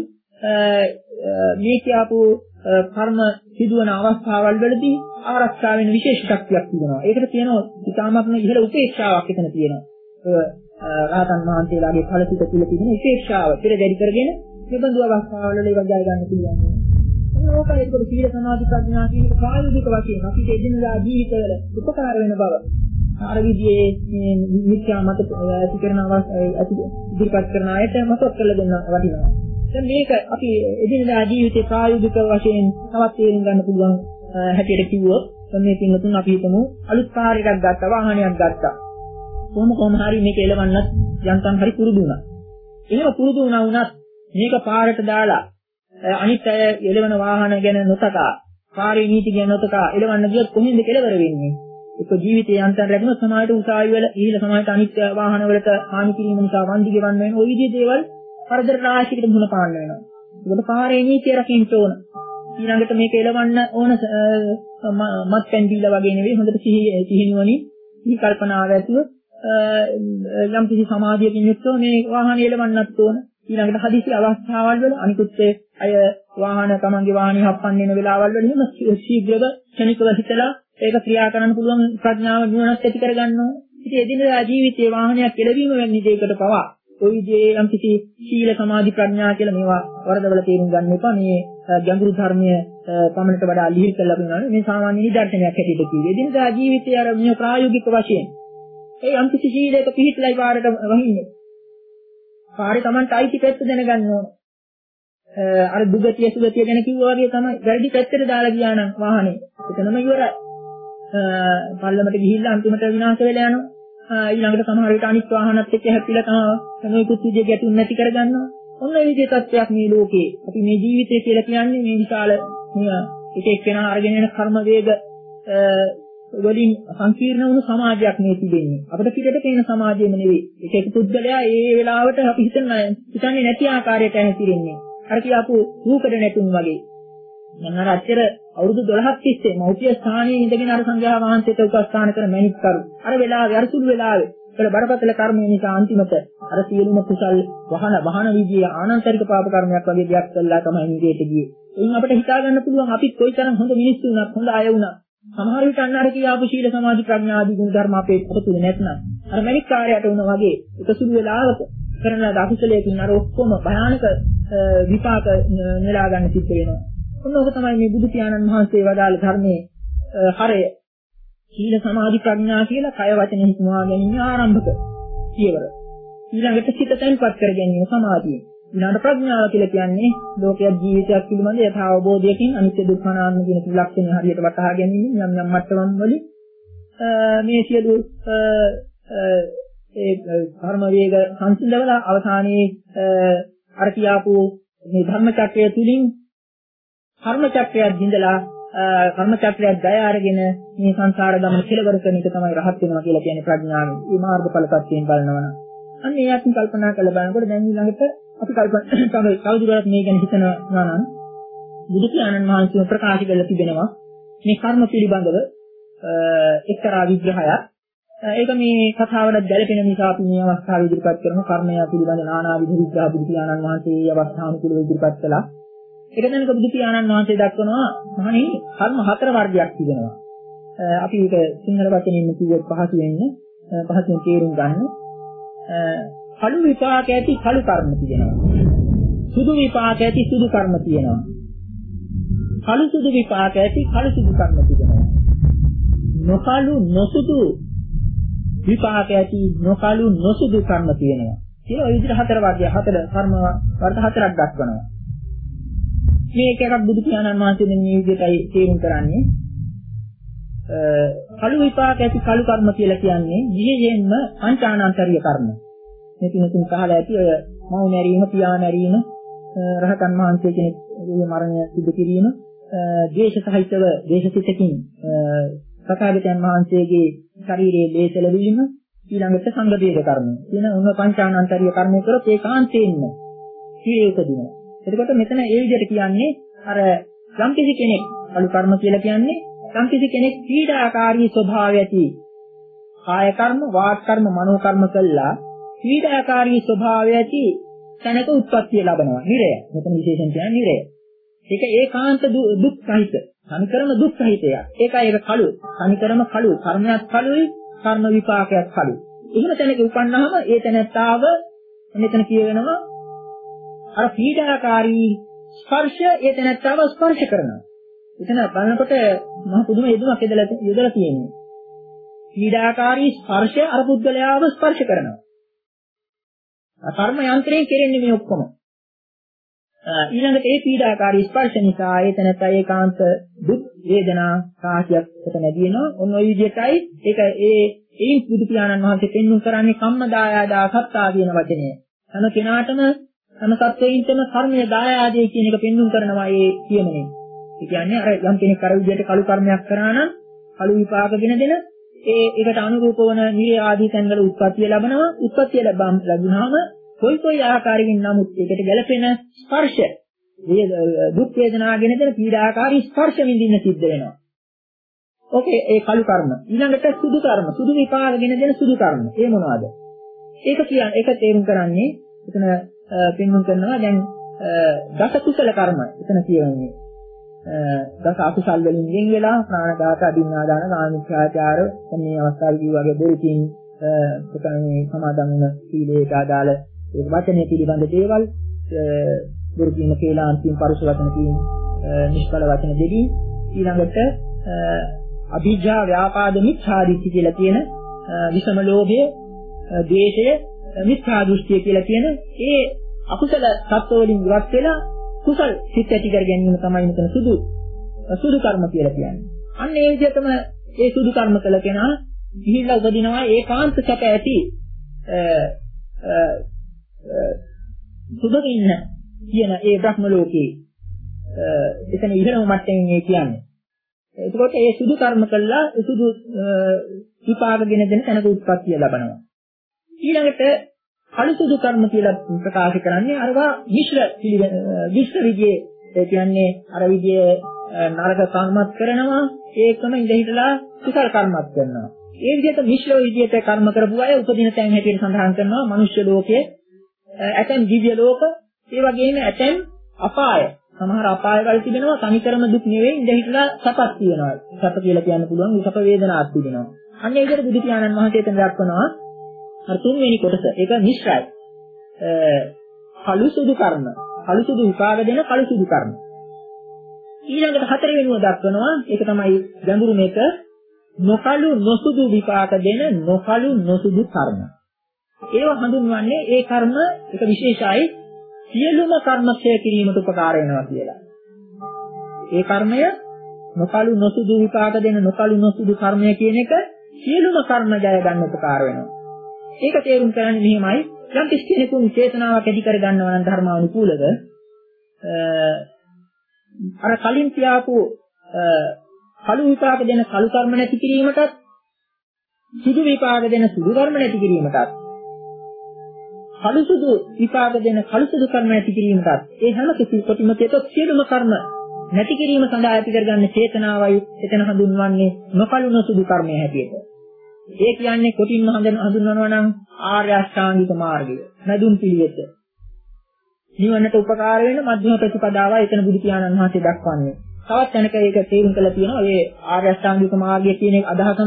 මේ කියපු කර්ම සිදුවන අවස්ථාවල් වලදී ආරක්ෂා වෙන විශේෂ ශක්තියක් තිබෙනවා. ඒකට කියනවා ඉතාමත්ම ඉහළ උපේක්ෂාවක් එතන තියෙනවා. රාතන් මහන්සියලාගේ ඵලසිත තුල තියෙන උපේක්ෂාව පෙරදරි කරගෙන නිබඳු අවස්ථාවල ඒවා ජය ගන්න පුළුවන්. ඕකයි ඒක සීල සමාධි ප්‍රඥා කියන ප්‍රායෝගික වශයෙන් අපිට එදිනදා ජීවිතවල උපකාර වෙන බව. අර විදිහේ මේ මිත්‍යා මත ඇති කරන අවස්ථාව ඉදිරිපත් කරන අයට මතක් කරලා දෙන්න වටිනවා. දැන් මේක අපි එදිනදා ජීවිතේ ප්‍රායෝගික වශයෙන් තවත් තේරුම් ගන්න පුළුවන් හැටියට කිව්වොත් මේ පින්වතුන් අපි හිතමු අලුත් කාර් එකක් ගත්තා වාහනයක් ගත්තා. කොහොම කොහොම හරි මේක එලවන්නත් යන්තම් හරි පුරුදු වුණා. එහෙම පුරුදු වුණා වුණත් මේක පාරට දාලා අනිත් අය එලවන වාහන ගැන නොතකා පාරේ නීති ගැන නොතකා එලවන්න ගියොත් කොහෙන්ද කෙලවර වෙන්නේ? ඒක ජීවිතේ යන්තම් රැගෙන සමාජයට උසාවි වල ඊළ සමාජයට අනිත් වාහන වලට හානි කිරීම නිසා වන්දි ගෙවන්න වෙන ওই විදිහේ දේවල් කරදර රාශියකට මුහුණ පාන්න වෙනවා. ඒකට පාරේ නීතිය රකින්න ඕන. ඊළඟට මේක එලවන්න ඕන මත්පැන් දීලා වගේ නෙවෙයි හොඳට සිහි සිහිනුවණින් මේ කල්පනාව ඇතුව යම් කිසි සමාධියකින් යුක්තව මේ වාහන එලවන්නත් ඕන. ඊළඟට හදිසි අවස්ථාවල් වල අනිකුත් අය වාහන තමන්ගේ වාහනේ හප්පන්න වෙන වෙලාවල් වල එහෙම ශීඝ්‍රව ක්ෂණිකව හිතලා ඒක ක්‍රියා කරන්න පුළුවන් ප්‍රඥාව නුවණක් ඇති කරගන්නවා. ඉතින් එදිනදා ජීවිතයේ වාහනයක් එළවීම වැනි දෙයකට පවා ওই විදිහේ යම් කිසි සීල සමාධි ප්‍රඥා කියලා මේවා වරදවල තේරුම් ගන්න එපා. මේ ගැඹුරු ධර්මයේ පමණට වඩා ලිහිල් කරලා බලනවා. මේ සාමාන්‍ය නිදර්ශනයක් හැටියට කිව්වේ. එදිනදා ජීවිතයේ අර මේ ප්‍රායෝගික වශයෙන් ඒ යම් කිසි සීලයක පිහිටලයි පාරට වහින්නේ. පාරේ Tamanට අයිති පැත්ත දැනගන්න ඕන. අර දුගතිය සුගතිය ගැන කිව්වා වගේ තමයි වැරදි පැත්තට දාලා ගියා නම් වාහනේ එතනම ඉවරයි. පල්ලමට ගිහිල්ලා අන්තිමට විනාශ වෙලා යනවා. ඊළඟට සමහර විට අනිත් වාහනත් එක්ක හැප්පිලා තමයි මේකුත් විදිහට ගැටුම් නැති කරගන්නවා. ඔන්න ඒ විදිහේ තත්ත්වයක් මේ ලෝකේ. අපි මේ ජීවිතය කියලා කියන්නේ මේ විශාල මේ එක එක්කෙනා අරගෙන යන කර්ම වේග වලින් සංකීර්ණ වුණු සමාජයක් මේ තිබෙන්නේ. අපිට පිටට පේන සමාජෙම නෙවෙයි. ඒක එක පුද්ගලයා ඒ වෙලාවට අපි හිතන්නේ හිතන්නේ නැති ආකාරයට හැසිරෙන්නේ. අර කියපු රූකඩ නැතුන් වගේ. මම අර අච්චර අවුරුදු දොළහක් තිස්සේ මෞපිය ස්ථානයේ ඉඳගෙන අර සංඝයා වහන්සේට උපස්ථාන කර මැණික් කරු. අර වෙලාවේ අර සුළු වෙලාවේ ඒල බරපතල කර්මය නිසා අන්තිමට අර සියලුම කුසල් වහන වහන විදියේ ආනන්තරික පාප කර්මයක් වගේ දෙයක් කළා තමයි නිරේට ගියේ. එයින් අපිට හිතා ගන්න පුළුවන් අපිත් කොයිතරම් හොඳ මිනිස්සු වුණත් හොඳ අය වුණත් සමහර විට අන්න අර කියාපු ශීල සමාධි ප්‍රඥා ආදී ගුණ ධර්ම අපේ පුතුලේ නැත්නම් අර මැණික් කාර්යයට වුණා වගේ එක සුළු වෙලාවක කරන දාකුසලයකින් අර ඔක්කොම භයානක විපාක නෙලා ගන්න සිද්ධ වෙනවා. ඔන්න ඔක තමයි මේ බුදු පියාණන් වහන්සේ වදාළ ධර්මයේ හරය. සීල සමාධි ප්‍රඥා කියලා කය වචන හිතනවා ගැනීම ආරම්භක පියවර. ඊළඟට සිත තැන්පත් කර ගැනීම සමාධිය. ඊළඟට ප්‍රඥාව කියලා කියන්නේ ලෝකයේ ජීවිතයක් පිළිබඳ යථාබෝධයකින් අනිත්‍ය දුක්ඛ අනාත්ම කියන ලක්ෂණ හරියට වටහා ගැනීම යම් යම් මට්ටම් වලින් මේ සියලු ඒ කර්ම වේග සංසිඳවල අවසානයේ අර කියාපු මේ ධර්ම චක්‍රය තුලින් කර්ම චක්‍රයක් දින්දලා කර්ම චක්‍රයක් ගය අරගෙන මේ සංසාර ගමන කෙලවර කරන එක තමයි රහත් වෙනවා කියලා කියන්නේ ප්‍රඥාවෙන්. මේ මාර්ගඵල පැත්තෙන් බලනවා. අන්න ඒකත් කල්පනා කරලා බලනකොට දැන් ඊළඟට අපි කල්පනා කවුරුහරත් මේ ගැන හිතනවා නම් බුදු පියාණන් වහන්සේ ප්‍රකාශ කළ තිබෙනවා මේ කර්ම පිළිබඳව එක්තරා විග්‍රහයක්. ඒක මේ කතාවට ගැලපෙන නිසා අපි මේ අවස්ථාව ඉදිරිපත් කරන කර්මය පිළිබඳ නානා විද විග්‍රහ බුදු පියාණන් වහන්සේ මේ අවස්ථානුකූලව ඉදිරිපත් කළා. ඒක දැනක බුදු පියාණන් වහන්සේ දක්වනවා මහණෙනි කර්ම හතර වර්ගයක් තිබෙනවා. අපි ඒක සිංහල වචනින් කිව්වොත් පහසු වෙන්නේ පහසුවෙන් තේරුම් ගන්න. කළු විපාක ඇති කළු කර්ම තියෙනවා. සුදු විපාක ඇති සුදු කර්ම තියෙනවා. කළු සුදු විපාක ඇති කළු සුදු කර්ම තියෙනවා. නොකළු නොසුදු විපාක ඇති නොකළු නොසුදු කර්ම තියෙනවා. කියලා ওই විදිහට හතර වර්ගය හතර කර්ම වර්ග හතරක් දක්වනවා. මේක එකක් බුදු පියාණන් වහන්සේ මේ විදිහටයි තේරුම් කරන්නේ. කළු විපාක ඇති කළු කර්ම කියලා කියන්නේ විශේෂයෙන්ම පංචානන්තරීය කර්ම. මේ තුනකින් පහළ ඇති ඔය මව් මැරීම, පියා මැරීම, රහතන් වහන්සේ කෙනෙකුගේ මරණය සිදු කිරීම, ද්වේෂ සහිතව ද්වේෂසිතකින් සකාගතයන් වහන්සේගේ ශරීරයේ ලේසල වීම, ඊළඟට සංගදේශ කර්ම. කියන උන පංචානන්තරීය කර්මය කරොත් ඒකාන්තයෙන්ම ජීවිතේ උපදිනවා. එතකොට මෙතන ඒ විදිහට කියන්නේ අර යම්කිසි කෙනෙක් කළු කර්ම කියලා කියන්නේ යම්කිසි කෙනෙක් පීඩාකාරී ස්වභාවය ඇති කාය කර්ම, වාච කර්ම, මනෝ කර්ම කළා පීඩාකාරී ස්වභාවය ඇති තැනක උත්පත්තිය ලබනවා. නිරය. මෙතන විශේෂයෙන් කියන්නේ නිරය. ඒක ඒකාන්ත දුක් සහිත. සමිකරම දුක් සහිතය. ඒකයි ඒක කළු. සමිකරම කළු. කර්මයක් කළුයි, කර්ම විපාකයක් කළු. එහෙම තැනක උපන්නාම ඒ තැනත්තාව මෙතන කියවෙනවා අර පීඩාකාරී ස්පර්ශය ඒ තැනත්තාව ස්පර්ශ කරනවා. එතන බලනකොට මහ පුදුම යෙදුමක් යදලා යදලා තියෙනවා. පීඩාකාරී ස්පර්ශය අර පුද්ගලයාව ස්පර්ශ කරනවා. කර්ම යන්ත්‍රයෙන් කෙරෙන්නේ මේ ඔක්කොම. ඊළඟට ඒ පීඩාකාරී ස්පර්ශ නිසා ඒ තැනත්තා ඒකාන්ත දුක් වේදනා සාහියක් එතන දිනනවා. ඔන්න ඔය විදිහටයි ඒක ඒ ඒ බුදු පියාණන් වහන්සේ පෙන්වු කරන්නේ කම්මදායාදා සත්තා කියන වචනය. හැම කෙනාටම හැම සත්වයින්ටම කර්මයේ දායාදේ කියන එක පෙන්වු කරනවා ඒ කියමනේ. ඒ කියන්නේ අර යම් කෙනෙක් අර විදිහට කළු කර්මයක් කරා නම් කළු විපාකගෙන දෙන ඒ ඒකට අනුරූප වන නිරේ ආදී තැන්වල උත්පත්තිය ලැබනවා. උත්පත්තිය ලැබුණාම කොයි කොයි ආකාරයකින් නමුත් ඒකට ගැළපෙන ස්පර්ශ මේ දුක් වේදනාගෙන දෙන පීඩාකාරී ස්පර්ශ විඳින්න සිද්ධ වෙනවා. ඕකේ ඒ කළු කර්ම. ඊළඟට සුදු කර්ම. සුදු විපාකගෙන දෙන සුදු කර්ම. ඒ මොනවද? ඒක කියන්නේ ඒක තේරුම් කරන්නේ එතන පෙන්වන්න කරනවා දැන් දස කුසල කර්ම. එතන කියන්නේ දස අකුසල් වලින් වෙන් වෙලා ප්‍රාණඝාත, අදින්නාදාන, කාමීච්ඡාචාර මේ අවස්ථාවේදී වගේ දෙකකින් ප්‍රකරණේ සමාදන් වෙන සීලයට අදාළ ඒ වචනේ පිළිබඳ දේවල් දුරු කීම කියලා අන්තිම පරිස වචන කියන නිෂ්ඵල වචන දෙකී ඊළඟට අභිජ්ජා ව්‍යාපාද මිච්ඡාදිත්‍ය කියලා කියන විෂම ලෝභය, ද්වේෂය, මිත්‍යා දෘෂ්ටිය කියලා කියන ඒ අකුසල තත්ත්ව වලින් ඉවත් වෙලා කුසල් සිත් ඇති කර ගැනීම තමයි මෙතන සුදු සුදු කර්ම කියලා කියන්නේ. අන්න ඒ විදිහටම ඒ සුදු කර්ම කළ කෙනා ගිහිල්ලා උපදිනවා ඒකාන්ත සැප ඇති සුදුකින්න කියන ඒ බ්‍රහ්ම ලෝකේ එතන ඉහළම මට්ටමින් ඒ කියන්නේ. එතකොට ඒ සුදු කර්ම කළා සුදු විපාකගෙන දෙන තැනක උත්පත්තිය ලබනවා. ඊළඟට කළු සුදු කර්ම කියලා ප්‍රකාශ කරන්නේ අරවා මිශ්‍ර මිශ්‍ර විදියේ ඒ කියන්නේ අර විදියේ නරක කර්මත් කරනවා ඒකම ඉඳ හිටලා කුසල කර්මත් කරනවා. ඒ විදිහට මිශ්‍ර විදියට කර්ම කරපු අය උපදින තැන් හැටියට සඳහන් කරනවා මනුෂ්‍ය ලෝකයේ ඇතැම් දිව්‍ය ලෝක ඒ වගේම ඇතැම් අපාය. සමහර අපායවල තිබෙනවා තනිකරම දුක් නෙවෙයි ඉඳ හිටලා සපක් තියෙනවා. සප කියලා කියන්න පුළුවන් සප වේදනාවක් තිබෙනවා. අන්න ඒ විදිහට බුදු පියාණන් වහන්සේ එතන දක්වනවා අර තුන්වෙනි කොටස ඒක මිශ්‍රයි. කළු සුදු කර්ම. කළු සුදු විපාක දෙන කළු සුදු කර්ම. ඊළඟට හතරවෙනිව දක්වනවා ඒක තමයි ගැඹුරු මේක නොකළු නොසුදු විපාක දෙන නොකළු නොසුදු කර්ම. ඒව හඳුන්වන්නේ ඒ කර්ම එක විශේෂයි සියලුම කර්මක්ෂය කිරීමට උපකාර වෙනවා කියලා. ඒ කර්මය නොකළු නොසුදු විපාක දෙන නොකළු නොසුදු කර්මය කියන එක සියලුම කර්ම ජය ගන්න උපකාර වෙනවා. ඒක තේරුම් ගන්න මෙහිමයි යම් කිසි කෙනෙකුන් චේතනාවක් ඇති කර ගන්නවා නම් ධර්මානුකූලව අර කලින් කියාපු කළු විපාක දෙන කළු කර්ම නැති කිරීමටත් සුදු විපාක දෙන සුදු කර්ම නැති කිරීමටත් කළු සුදු විපාක දෙන කළු සුදු කර්ම නැති කිරීමටත් ඒ හැම කිසි ප්‍රතිමතේට සියලුම කර්ම නැති කිරීම සඳහා ඇති කරගන්න චේතනාවයි එතන හඳුන්වන්නේ නොකළු නොසුදු කර්මය හැටියට. ඒ කියන්නේ කොටින්ම හඳුන්වනවා නම් ආර්ය අෂ්ටාංගික මාර්ගය. මැදුම් පිළිවෙත. නිවනට උපකාර වෙන මධ්‍යම ප්‍රතිපදාවයි එතන බුදු පියාණන් වහන්සේ දක්වන්නේ. තවත් තැනක ඒක තේරුම් කරලා තියෙනවා. මේ ආර්ය අෂ්ටාංගික මාර්ගය කියන එක අදහසම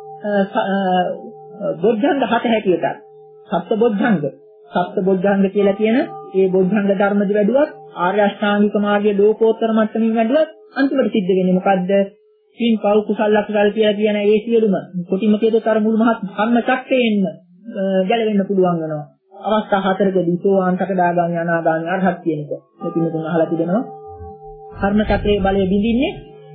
බොද්ධංග හත හැටියට. සප්ත බොද්ධංග. සප්ත බොද්ධංග කියලා කියන මේ බොද්ධංග ධර්මද වැඩුවත් ආර්ය අෂ්ටාංගික මාර්ගයේ ලෝකෝත්තර මට්ටමින් වැඩුවත් අන්තිමට සිද්ධ වෙන්නේ මොකද්ද? පින් පව් කුසල අකුසල කියලා කියන ඒ සියලුම කොටිම කියදතර මුළු මහත් කර්ම චක්‍රයෙන්ම ගැලවෙන්න පුළුවන් වෙනවා. අවස්ථා හතරකදී සෝවාන් සකදාගාමී අනාගාමී අරහත් කියන එක. මේ පිළිතුරු අහලා තිබෙනවා. කර්ම චක්‍රයේ බලය බිඳින්නේ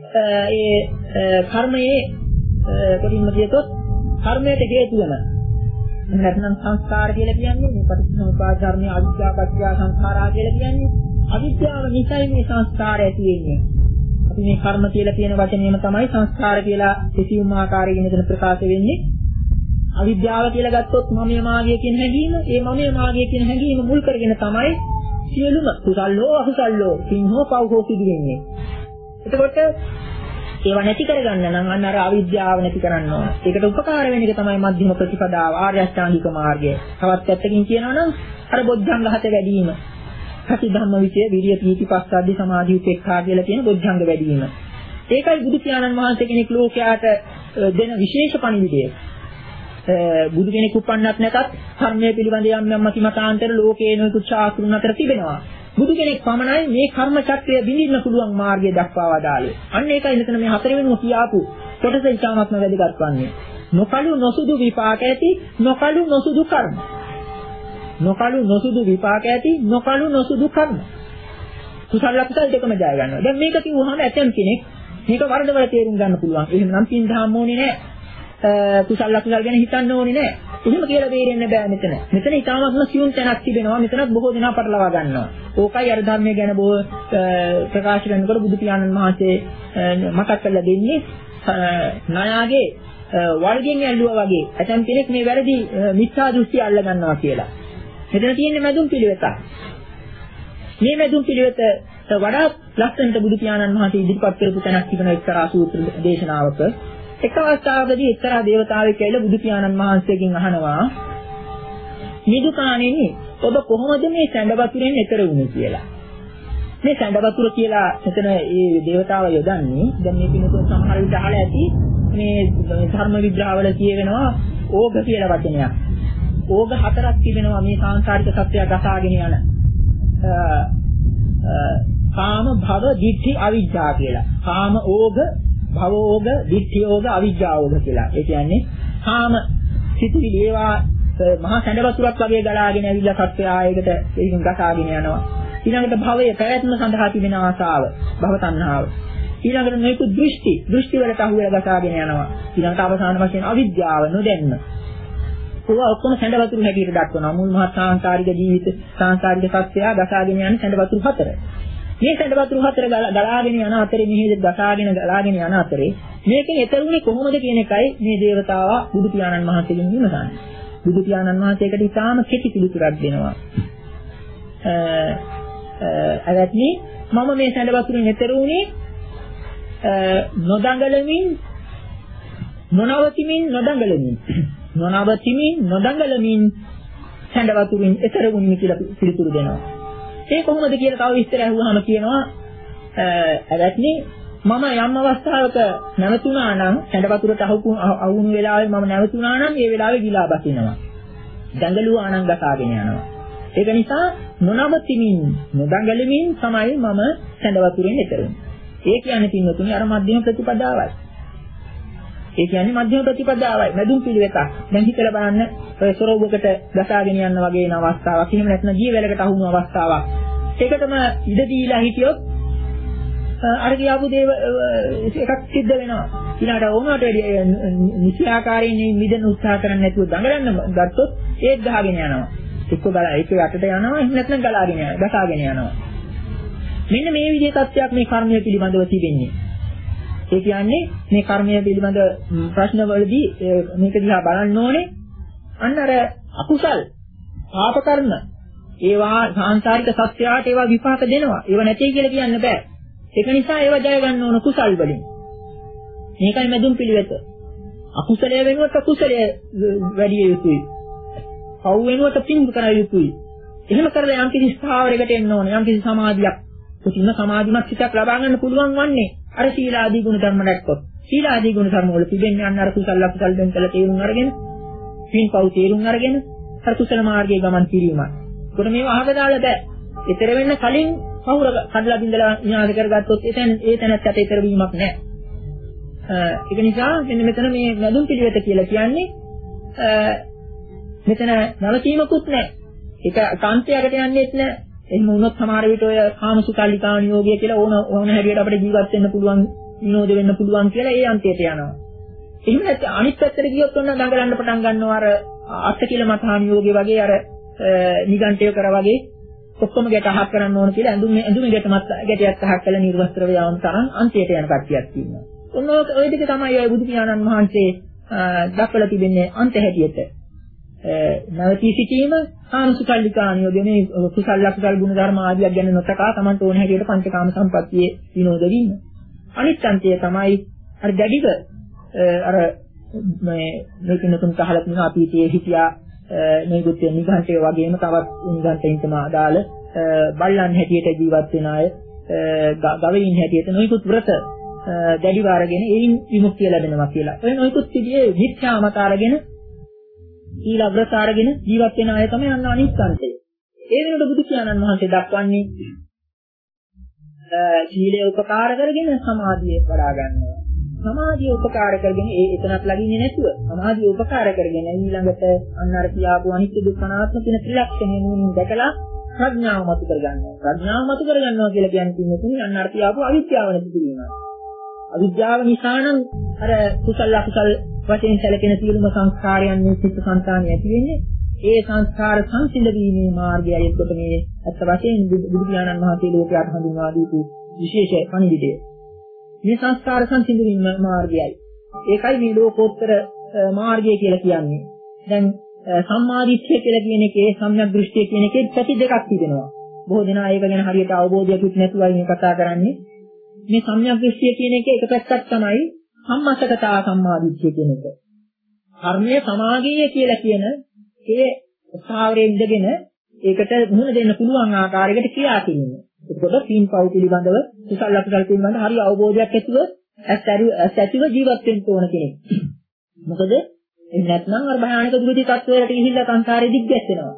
ඒ කර්මයේ කොටින්ම කියතොත් කර්මයට හේතු වෙන. එහෙම නැත්නම් සංස්කාර කියලා කියන්නේ මේ පටිච්චසමුප්පාද ධර්මයේ අවිද්‍යාව පත්‍ය සංඛාරා කියලා කියන්නේ. අවිද්‍යාව නිසයි මේ සංස්කාර ඇති වෙන්නේ. අපි මේ කර්ම කියලා කියන වචනේම තමයි සංස්කාර කියලා කිසියම් ආකාරයකින් මෙතන ප්‍රකාශ වෙන්නේ. අවිද්‍යාව කියලා ගත්තොත් මමයේ මාගිය කියන හැඟීම, ඒ මමයේ මාගිය කියන හැඟීම මුල් කරගෙන තමයි සියලුම කුසල්ලෝ අකුසල්ලෝ සිංහෝ පව්හෝ සිදු වෙන්නේ. එතකොට ඒවා නැති කරගන්න නම් අන්න අර අවිද්‍යාව නැති කරන්න ඕන. ඒකට උපකාර වෙන එක තමයි මධ්‍යම ප්‍රතිපදාව ආර්ය අෂ්ටාංගික මාර්ගය. තවත් පැත්තකින් කියනවා නම් අර බොද්ධංග හත වැඩි වීම. සති ධම්ම විචය විරිය පීති පස්සද්ධි සමාධි උපේක්ඛා කියලා කියන බොද්ධංග වැඩි වීම. ඒකයි බුදු පියාණන් වහන්සේ කෙනෙක් ලෝකයාට දෙන විශේෂ පණිවිඩය. බුදු කෙනෙක් උපන්නත් නැතත් කර්මය පිළිබඳ යම් යම් මතිමතාන්තර ලෝකයේ නොයෙකුත් ශාස්ත්‍රුන් අතර තිබෙනවා. බුදු කෙනෙක් පමණයි මේ කර්ම චක්‍රය බිඳින්න පුළුවන් මාර්ගය දක්වා වදාළේ. අන්න ඒකයි මෙතන මේ හතරවෙනිම කියාපු කොටස ඉතාමත්ම වැදගත් වන්නේ. නොකලු නොසුදු විපාක ඇති නොකලු නොසුදු කර්ම. නොකලු නොසුදු විපාක ඇති නොකලු නොසුදු කර්ම. කුසල අකුසල දෙකම ජය ගන්නවා. දැන් මේක කිව්වහම ඇතම් කෙනෙක් මේක වරදවල තේරුම් ගන්න පුළුවන්. එහෙනම් පින් දහම් ඕනේ නැහැ. කුසල අකුසල ගැන හිතන්න ඕනේ නැහැ. එහෙම කියලා බේරෙන්න බෑ මෙතන. මෙතන ඊටාත්ම සියුම් තැනක් තිබෙනවා. මෙතනත් බොහෝ දෙනා පටලවා ගන්නවා. ඕකයි අර ධර්මයේ ගැන බොහෝ ප්‍රකාශ කරනකොට බුදු පියාණන් වහන්සේ මතක් කරලා දෙන්නේ ණයාගේ වර්ගයෙන් ඇල්ලුවා වගේ. ඇතම් කෙනෙක් මේ වැරදි මිත්‍යා දෘෂ්ටි අල්ල ගන්නවා කියලා. මෙතන තියෙන්නේ මැදුම් පිළිවෙත. මේ මැදුම් පිළිවෙත වඩා ලස්සනට බුදු පියාණන් වහන්සේ ඉදිරිපත් කරපු තැනක් තිබෙන එක්තරා සූත්‍ර දේශනාවක එක් අවස්ථාවකදී එක්තරා දේවතාවෙක් කියලා බුදු පියාණන් වහන්සේගෙන් අහනවා නිදුකාණෙනි ඔබ කොහොමද මේ සැඬ වතුරෙන් එතර වුනේ කියලා. මේ සැඬ වතුර කියලා එතන ඒ දේවතාව යොදන්නේ දැන් මේ පිනතුන් සමහර විට අහලා ඇති මේ ධර්ම විග්‍රහවල කියවෙනවා ඕග කියලා වචනයක්. ඕග හතරක් තිබෙනවා මේ සාංශාරික සත්‍යය ගසාගෙන යන. කාම භව දිට්ඨි අවිජ්ජා කියලා. කාම ඕග භවෝග දිට්ඨි ඕග අවිජ්ජා ඕග කියලා. ඒ කියන්නේ කාම සිතුවිලි ඒවා මහා සැඬ වතුරක් වගේ ගලාගෙන ඇවිල්ලා සත්‍යය ආයකට ඒකින් ගසාගෙන යනවා. ඊළඟට භවයේ පැවැත්ම සඳහා තිබෙන ආසාව භව තණ්හාව. ඊළඟට මේක දෘෂ්ටි දෘෂ්ටි වලට අහු වෙලා ගසාගෙන යනවා. ඊළඟට අවසාන වශයෙන් අවිද්‍යාව නොදැන්න. ඒවා ඔක්කොම සැඬ වතුරු හැටියට දක්වනවා. මුල් මහත් සාංශාරික ජීවිත සාංශාරික සත්‍යය ගසාගෙන යන සැඬ වතුරු හතර. මේ සැඬ වතුරු හතර ගලාගෙන යන අතරේ මෙහෙද ගසාගෙන ගලාගෙන යන අතරේ මේකෙන් එතරුනේ කොහොමද කියන එකයි මේ දේවතාවා බුදු පියාණන් වහන්සේගෙන් විමසන්නේ. බුදු පියාණන් වහන්සේකට ඉතාම කෙටි පිළිතුරක් දෙනවා. අ අවත්නි මම මේ සැඬ වතුරෙන් එතර වුණේ නොදඟලමින් නොනවතිමින් නොදඟලමින් නොනවතිමින් නොදඟලමින් සැඬ වතුරෙන් එතර වුණේ කියලා පිළිතුරු දෙනවා. ඒ කොහොමද කියලා තව විස්තර අහුවාම කියනවා අවත්නි මම යම් අවස්ථාවක නැවතුණා නම් සැඬ වතුරට අහු වුණු වෙලාවේ මම නැවතුණා නම් ඒ වෙලාවේ ගිලා බසිනවා. දඟලුවා නම් ගසාගෙන යනවා. ඒක නිසා නොනවතිමින් නොදඟලමින් තමයි මම සැඬ වතුරෙන් එතර වුනේ. ඒ කියන්නේ පින්වතුනි අර මධ්‍යම ප්‍රතිපදාවයි. ඒ කියන්නේ මධ්‍යම ප්‍රතිපදාවයි මැදුම් පිළිවෙතක්. දැන් හිතලා බලන්න ඔය සොරවුවකට ගසාගෙන යන වගේ න අවස්ථාවක්. එහෙම නැත්නම් ජී වැලකට අහුණු අවස්ථාවක්. ඒකටම ඉඩ දීලා හිටියොත් අර කියාපු දේව එකක් සිද්ධ වෙනවා. ඊළඟට ඕනකට නිසි ආකාරයෙන් මිදෙන්න උත්සාහ කරන්නේ නැතුව දඟලන්න ගත්තොත් ඒත් ගහගෙන යනවා. එක්ක ගලා ඒක යටට යනවා එහෙම නැත්නම් ගලාගෙන යනවා. ගසාගෙන යනවා. මෙන්න මේ විදිහේ තත්ත්වයක් මේ කර්මය පිළිබඳව තිබෙන්නේ. ඒ කියන්නේ මේ කර්මය පිළිබඳ ප්‍රශ්නවලදී මේක දිහා බලන්න ඕනේ. අන්න අර අකුසල් පාප කර්ම ඒවා සාංශාරික සත්‍යයට ඒවා විපාක දෙනවා. ඒවා නැtei කියලා කියන්න බෑ. ඒක නිසා ඒවා ජය ගන්න ඕන කුසල් වලින්. මේකයි මැදුම් පිළිවෙත. අකුසලයේ වෙනුවට කුසලයේ වැඩි යුතුයි. පව් වෙනුවට පින් කර යුතුයි. එහෙම කරලා යම් කිසි ස්ථාවරයකට එන්න ඕනේ. යම් කිසි සමාධියක්, කුසින සමාධිමත් සිතක් ලබා ගන්න පුළුවන් වන්නේ අර සීලාදී ගුණ ධර්ම දැක්කොත්. සීලාදී ගුණ ධර්ම වල තිබෙන්නේ අන්න අර කුසල අකුසල දෙන් කළ තේරුම් අරගෙන, පින් පව් තේරුම් අරගෙන අර කුසල මාර්ගයේ ගමන් කිරීමයි. ඒකට මේව අහක දාලා බෑ. ඊතර වෙන්න කලින් පවුර කඩලා බින්දලා විනාශ කරගත්තොත් එතන ඒ තැනට ඊතර වීමක් නැහැ. ඒක නිසා මෙන්න මෙතන මේ නදුන් පිළිවෙත කියලා කියන්නේ මෙතන නවකීමකුත් නැහැ. ඒක කාන්තයකට යන්නේත් නැහැ. එහෙම වුණොත් සමහර විට ඔය කාමසුකල්ලිකාණ යෝගය කියලා ඕන ඕන හැටියට අපිට ජීවත් වෙන්න පුළුවන්, විනෝද වෙන්න පුළුවන් කියලා ඒ අන්තයට යනවා. එහෙම නැත්නම් අනිත් පැත්තට ගියොත් ඔන්න දඟලන්න පටන් ගන්නවා අර අට කියලා මතාණ යෝගය වගේ අර නිගණ්ඨය කර වගේ ඔක්කොම ගැට අහක් කරන්න ඕන කියලා ඇඳුම් ඇඳුම් ගැටමත් ගැටියක් අහක් කළ නිර්වස්ත්‍රව යාම තරම් අන්තයට යන කට්ටියක් තියෙනවා. ඔන්න ඔය දෙක තමයි ඔය බුදු පියාණන් වහන්සේ දක්වලා තිබෙන්නේ අන්ත හැටියට. නවතී සිටීම කාමසුකල්ලිකාණියෝගේ මේ කුසල අකුසල ගුණ ධර්ම ආදියක් ගැන නොතකා Tamanට ඕන හැටියට පංචකාම සම්පත්තියේ විනෝද වීම. අනිත් අන්තය තමයි අර දැඩිව අර මේ මේක නතුන් කහලා තියෙන අතීතයේ හිටියා මේකුත් නිගණ්ඨය වගේම තවත් නිගණ්ඨයින්ටම අදාළ බල්ලන් හැටියට ජීවත් වෙන අය, ගවයින් හැටියට නොයිකුත් වෘත දැඩිව අරගෙන ඒයින් විමුක්තිය ලැබෙනවා කියලා. ඔය නොයිකුත් විදිහේ මිත්‍යා මත අරගෙන ඊළඟ වෘත අරගෙන ජීවත් වෙන අය තමයි අන්න අනිස්සන්තය. ඒ වෙනකොට බුදු පියාණන් වහන්සේ දක්වන්නේ සීලය උපකාර කරගෙන සමාධිය වඩා ගන්නවා. සමාධිය උපකාර කරගෙන ඒ එතනත් ළඟින්නේ නැතුව සමාධිය උපකාර කරගෙන ඊළඟට අන්න අර කියාපු අනිත්‍ය දුක්ඛ අනාත්ම කියන ත්‍රිලක්ෂණය නුවණින් දැකලා ප්‍රඥාව මතු කර ගන්නවා. ප්‍රඥාව මතු කර ගන්නවා කියලා කියන්නේ තියෙන්නේ අන්න අර කියාපු අවිද්‍යාව නැති කිරීම. අවිද්‍යාව නිසා නම් අර කුසල අකුසල වශයෙන් සැලකෙන සියලුම සංස්කාරයන් මේ චිත්ත සංතානිය ඇති වෙන්නේ ඒ සංස්කාර සංසිඳ වීමේ මාර්ගයයි. එතකොට මේ අත්ත වශයෙන් බුදු පියාණන් වහන්සේ ලෝකයට හඳුන්වා දීපු විශේෂ පණිවිඩය. මේ සංස්කාර සංසිඳ වීම මාර්ගයයි. ඒකයි මේ ලෝකෝත්තර මාර්ගය කියලා කියන්නේ. දැන් සම්මාදිට්ඨිය කියලා කියන එකේ සම්‍යක් දෘෂ්ටිය කියන එකේ පැති දෙකක් තිබෙනවා. බොහෝ දෙනා ඒක ගැන හරියට අවබෝධයක් නැතුවයි මේ කතා කරන්නේ. මේ සම්‍යක් දෘෂ්ටිය කියන එකේ එක පැත්තක් තමයි සම්මසකතා සම්මාදිට්ඨිය කියන එක. කර්මය සමාගීය කියලා කියන ඒ ස්ථාවරයේ ඉඳගෙන ඒකට මුහුණ දෙන්න පුළුවන් ආකාරයකට ක්‍රියා කිරීම. එතකොට සීන් පව් පිළිබඳව කුසල අකුසල පිළිබඳව හරි අවබෝධයක් ඇතිව ඇතිව ජීවත් වෙන්න ඕන කෙනෙක්. මොකද එහෙම නැත්නම් අර භයානක දුවිති තත්වයකට ගිහිල්ලා සංසාරෙ දිග්ගැස්සෙනවා.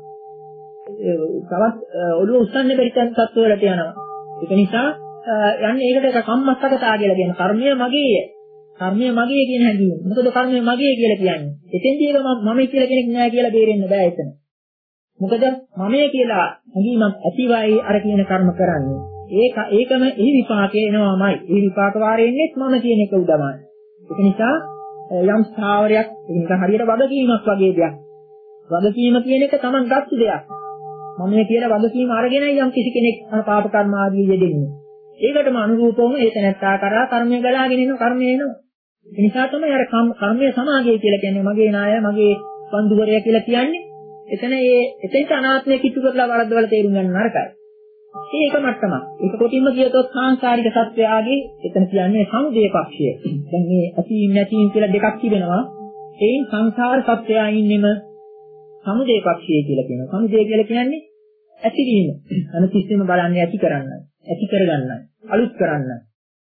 තවත් ඔළුව උස්සන්න බැරි තත්වයකට යනවා. ඒක නිසා යන්නේ ඒකට කම්මස්සකතා කියලා කියන කර්මය මගේය. කර්මය මගේ කියන හැඟීම. මොකද කර්මය මගේ කියලා කියන්නේ. එතෙන්දී ඒක මම කියලා කෙනෙක් නෑ කියලා බේරෙන්න බෑ එතන. මොකද මමයේ කියලා හැඟීමක් ඇතිවයි අර කියන කර්ම කරන්නේ. ඒක ඒකම එහි විපාකේ එනවාමයි. ඒ විපාක වාරයෙන්නේ මම කියන එක උදමයි. ඒක නිසා යම් ස්ථාවරයක් ඒක හරියට වගකීමක් වගේ දෙයක්. වගකීම කියන එක Taman ගත්ත දෙයක්. මමයේ කියලා වගකීම අරගෙනයි යම් කිසි කෙනෙක් පාප කර්ම ආදී යෙදෙන්නේ. ඒකටම අනුරූපවම ඒ තැනත්තා කරා කර්මය ගලාගෙන එන කර්මය එනවා. ඒ නිසා තමයි අර කර්මය සමාගය කියලා කියන්නේ මගේ නාය මගේ බන්දුවරයා කියලා කියන්නේ. එතන ඒ එතෙන්ට අනාත්මය කිට්ටු කරලා වරද්දවල තේරුම් ගන්න නරකයි. ඒක මට්ටමක්. ඒක කොටින්ම කියතොත් සාංශාරික සත්‍යයගේ එතන කියන්නේ සමුදය පක්ෂය. දැන් මේ ඇතීම් නැතිම් කියලා දෙකක් තිබෙනවා. ඒයින් සංසාර සත්‍යය ඉන්නෙම සමුදය පක්ෂය කියලා කියනවා. සමුදය කියලා කියන්නේ ඇතිවීම. අනිත්‍යම බලන්නේ ඇති කරන්න. ඇති කරගන්නයි. අලුත් කරන්නයි.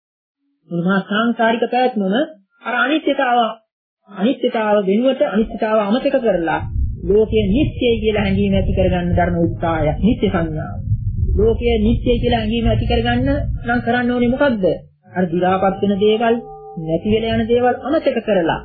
මේ සාංශාරික පැවැත්මම අර අනිත්‍යතාව අනිත්‍යතාව වෙනුවට අනිත්‍යතාව අමතක කරලා ලෝකයේ නිත්‍යයි කියලා හැඟීම ඇති කරගන්න ධර්ම උත්සාහය නිත්‍ය සංඥාව. ලෝකයේ නිත්‍යයි කියලා හැඟීම ඇති කරගන්න නම් කරන්න ඕනේ මොකද්ද? අර දි รา පත් වෙන දේවල්, නැති වෙලා යන දේවල් අමතක කරලා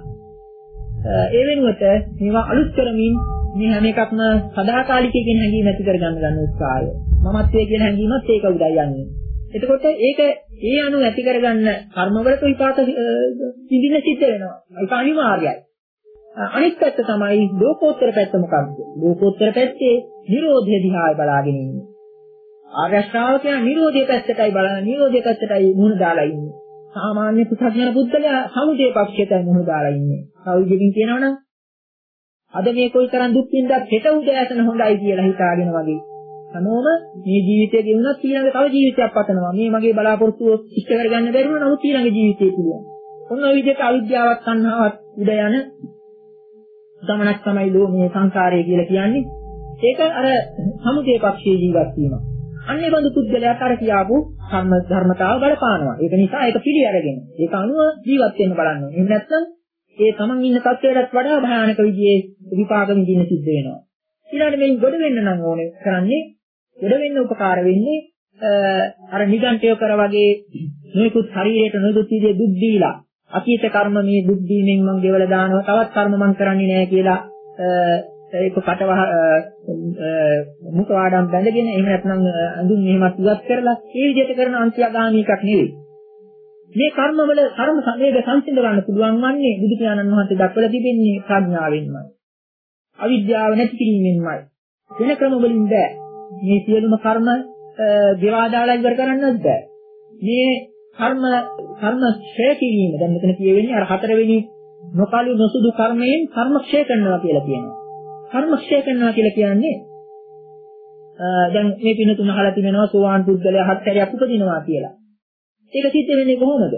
ඒ වෙනුවට මේවා අලුත් කරමින් මේ හැම එකක්ම සදාකාලික කියන හැඟීම ඇති කරගන්න ගන්න උත්සාහය. මමත්වයේ කියන හැඟීමත් ඒක උදයි යන්නේ. එතකොට ඒක ඒ අනුව ඇති කරගන්න කර්මවලට විපාක සිඳින්න සිද්ධ වෙනවා. ඒක අනිවාර්යයි. අනිත් පැත්ත තමයි ලෝකෝත්තර පැත්ත මොකක්ද? ලෝකෝත්තර පැත්තේ නිරෝධය දිහා බලාගෙන ඉන්නේ. ආර්ය ශ්‍රාවකයා නිරෝධයේ පැත්තටයි බලන නිරෝධයේ පැත්තටයි මුහුණ දාලා ඉන්නේ. සාමාන්‍ය පු탁ඥාන පුද්ගලයා සමුදය පක්ෂයටයි මුහුණ දාලා ඉන්නේ. කවුරුකින් කියනවනම් අද මේ කොයිතරම් දුක් විඳත් හෙට උදෑසන හොඳයි කියලා හිතාගෙන වගේ. හැමෝම මේ ජීවිතය ගෙවුණත් ඊළඟ තව ජීවිතයක් පතනවා. මේ මගේ බලාපොරොත්තුව ඉෂ්ට කරගන්න බැරි වුණා නමුත් ඊළඟ ජීවිතේ පුළුවන්. ඔන්න ඔය විදිහට අවිද්‍යාවත් සංහාවත් උඩ යන ගමනක් තමයි ලෝ මේ සංසාරය කියලා කියන්නේ. ඒක අර සමුදේ පක්ෂයේ ජීවත් වීම. අන්නේ බඳු පුද්ගලයාට අර කියාපු කර්ම ධර්මතාව බලපානවා. ඒක නිසා ඒක පිළි අරගෙන ඒක අනුව ජීවත් වෙන්න බලන්න ඕනේ. එහෙම නැත්නම් ඒ තමන් ඉන්න තත්ත්වයටත් වඩා භයානක විදිහේ විපාක විඳින්න සිද්ධ වෙනවා. ඊළඟට මේ ගොඩ වෙන්න නම් ඕනේ කරන්නේ ගොඩ වෙන්න උපකාර වෙන්නේ අර නිගණ්ඨය කර වගේ නොයෙකුත් ශරීරයට නොයෙකුත් විදිහේ දුක් දීලා අතීත කර්ම මේ දුක් දීමෙන් මම ගෙවලා දානවා තවත් කර්ම මම කරන්නේ නැහැ කියලා ඒක කටවහ මුඛ වාඩම් බැඳගෙන එහෙම නැත්නම් අඳුන් මෙහෙමත් ඉවත් කරලා ඒ විදිහට කරන අන්ත්‍යගාමී එකක් නෙවෙයි. මේ කර්මවල කර්ම සංවේග සංසිඳ ගන්න පුළුවන් වන්නේ බුදු පියාණන් වහන්සේ දක්වලා තිබෙන්නේ ප්‍රඥාවෙන්මයි. අවිද්‍යාව නැති කිරීමෙන්මයි. වෙන ක්‍රම වලින් බෑ. මේ සියලුම කර්ම ගෙවා දාලා ඉවර කරන්නත් බෑ. මේ කර්ම කර්ම ක්ෂය කිරීම දැන් මෙතන කියවෙන්නේ අර හතරවෙනි නොකලු නොසුදු කර්මයෙන් කර්ම ක්ෂය කරනවා කියලා කියනවා. කර්ම ක්ෂය කරනවා කියලා කියන්නේ දැන් මේ පින තුන අහලා තිබෙනවා සෝවාන් පුද්ගලයා හත් හැරයක් උපදිනවා කියලා. ඒක සිද්ධ වෙන්නේ කොහොමද?